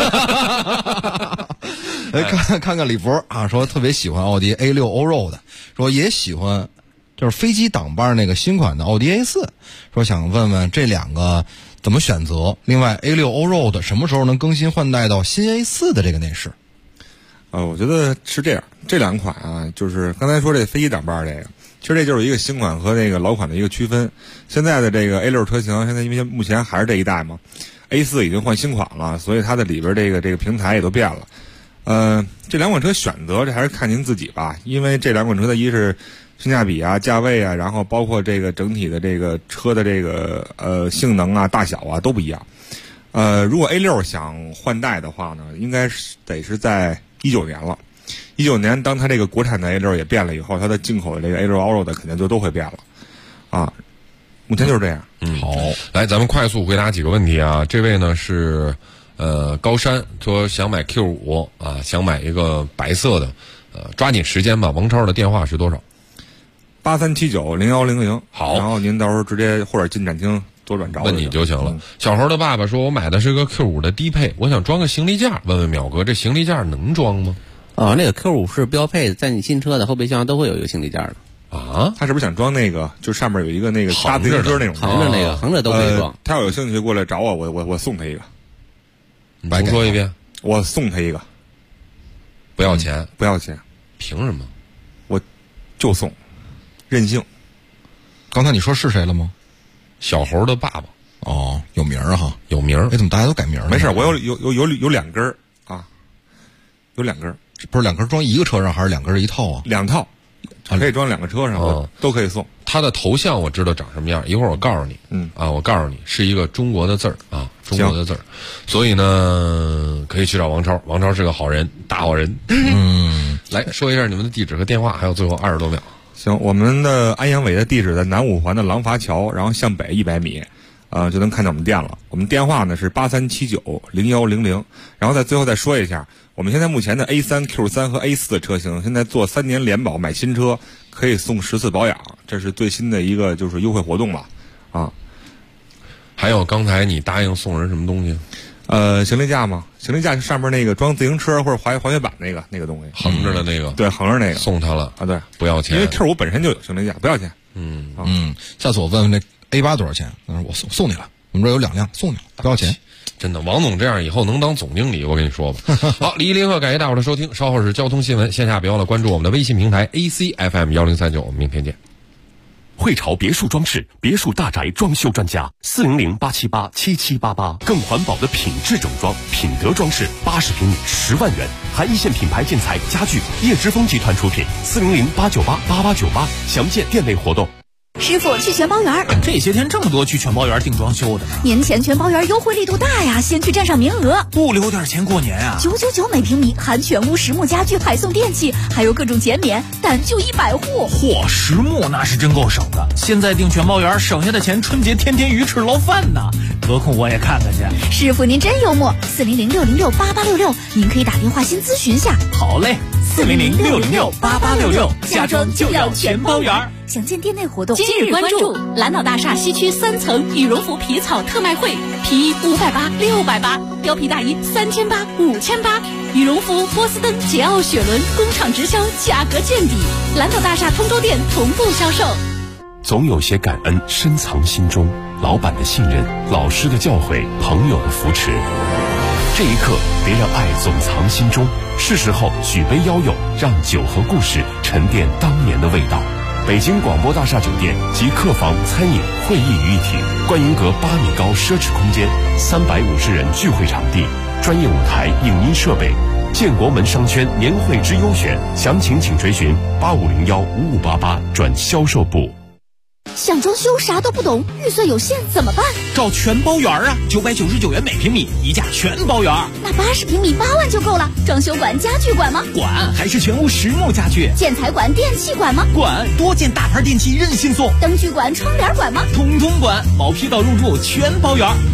看看李博啊，说特别喜欢奥迪 A6 欧肉的，说也喜欢就是飞机挡把那个新款的奥迪 A4， 说想问问这两个怎么选择。另外 A6 欧肉的什么时候能更新换代到新 A4 的这个内饰？ 我觉得是这样，这两款啊，就是刚才说这飞机挡把这个。其实这就是一个新款和那个老款的一个区分。现在的这个 A6 车型，现在因为目前还是这一代嘛 ，A4 已经换新款了，所以它的里边这个平台也都变了。这两款车选择这还是看您自己吧，因为这两款车的一是性价比啊、价位啊，然后包括这个整体的这个车的这个性能啊、大小啊都不一样。如果 A6 想换代的话呢，应该得是在19年了。19年，当它这个国产的 A6 也变了以后，它的进口的这个 A6 Allroad 的肯定就都会变了，啊，目前就是这样。 好，来，咱们快速回答几个问题啊。这位呢是高山，说想买 Q5 啊，想买一个白色的，抓紧时间吧。王超的电话是多少 ？83790100。好，然后您到时候直接或者进展厅左转找问你就行了。小猴的爸爸说，我买的是个 Q5 的低配，我想装个行李架，问问淼哥，这行李架能装吗？ 那个 Q5 是标配的，在你新车的后备箱都会有一个行李架的。 啊？ 他是不是想装那个？就上面有一个那个搭自行车那种， 横着那个，横着都可以装。 他要有兴趣过来找我，我送他一个。 你重说一遍。 我送他一个， 不要钱， 不要钱。 凭什么？ 我就送，任性。 刚才你说是谁了吗？ 小猴的爸爸。 哦，有名儿哈， 有名儿。 怎么大家都改名了？ 没事，我有两根儿啊，有两根儿。 不是两根装一个车上，还是两根一套啊 ？2套，可以装2个车上，都可以送。 他的头像我知道长什么样，一会儿我告诉你。我告诉你是一个中国的字儿啊，中国的字儿。所以呢，可以去找王超，王超是个好人，大好人。来说一下你们的地址和电话，还有最后20多秒。 行，我们的安阳伟的地址在南五环的廊坊桥，然后向北100米。就能看到我们店了。我们电话呢是83790100，然后最后再说一下，我们现在目前的 A3、Q3 和 A4 的车型，现在做3年联保买新车可以送10次保养，这是最新的一个就是优惠活动了啊。 还有刚才你答应送人什么东西？ 行李架吗？行李架是上面那个装自行车或者滑雪板那个东西， 横着的那个。 对，横着那个送他了啊，对， 不要钱， 因为 Q5 本身就有行李架，不要钱。 下次我问问那 A8 多少钱？我送你了，我们这有2辆，送你了，不要钱。 真的，王总这样以后能当总经理，我跟你说吧。好，李一林和感谢大伙的收听，稍后是交通新闻，线下别忘了关注我们的微信平台 ACFM1039，我们明天见。 汇潮别墅装饰，别墅大宅装修专家，400-878-7788，更环保的品质整装，品德装饰，80平米10万元，含一线品牌建材家具，叶之峰集团出品，400-898-8898，详见店内活动。 师傅，去全包园。 这些天这么多去全包园订装修的呢。 年前全包园优惠力度大呀，先去占上名额。 不留点钱过年啊 ？999每平米，含全屋实木家具，还送电器，还有各种减免，但就100户。 嚯，实木那是真够省的。现在订全包园，省下的钱春节天天鱼翅捞饭呢。得空我也看看去。 师傅您真幽默，400-606-8866，您可以打电话先咨询下。 好嘞，400-606-8866，家装就要全包园。 详见店内活动。 今日关注蓝岛大厦西区3层羽绒服皮草特卖会，皮衣580、680，貂皮大衣3800、5800，羽绒服波司登、捷奥、雪伦工厂直销，价格见底。蓝岛大厦通州店同步销售。 总有些感恩深藏心中， 老板的信任、老师的教诲、朋友的扶持。这一刻，别让爱总藏心中，是时候举杯邀友，让酒和故事沉淀当年的味道。北京广播大厦酒店集客房、餐饮、会议于一体，观云阁8米高奢侈空间，350人聚会场地，专业舞台、影音设备。建国门商圈年会之优选，详情请垂询85015588转销售部。 想装修啥都不懂，预算有限怎么办？ 找全包园啊，999元每平米，一价全包园。 那80平米8万就够了。装修管、家具管吗？ 管，还是全屋实木家具。 建材管、电器管吗？ 管，多件大牌电器任性送。 灯具管、窗帘管吗？ 通通管，毛坯到入住全包园。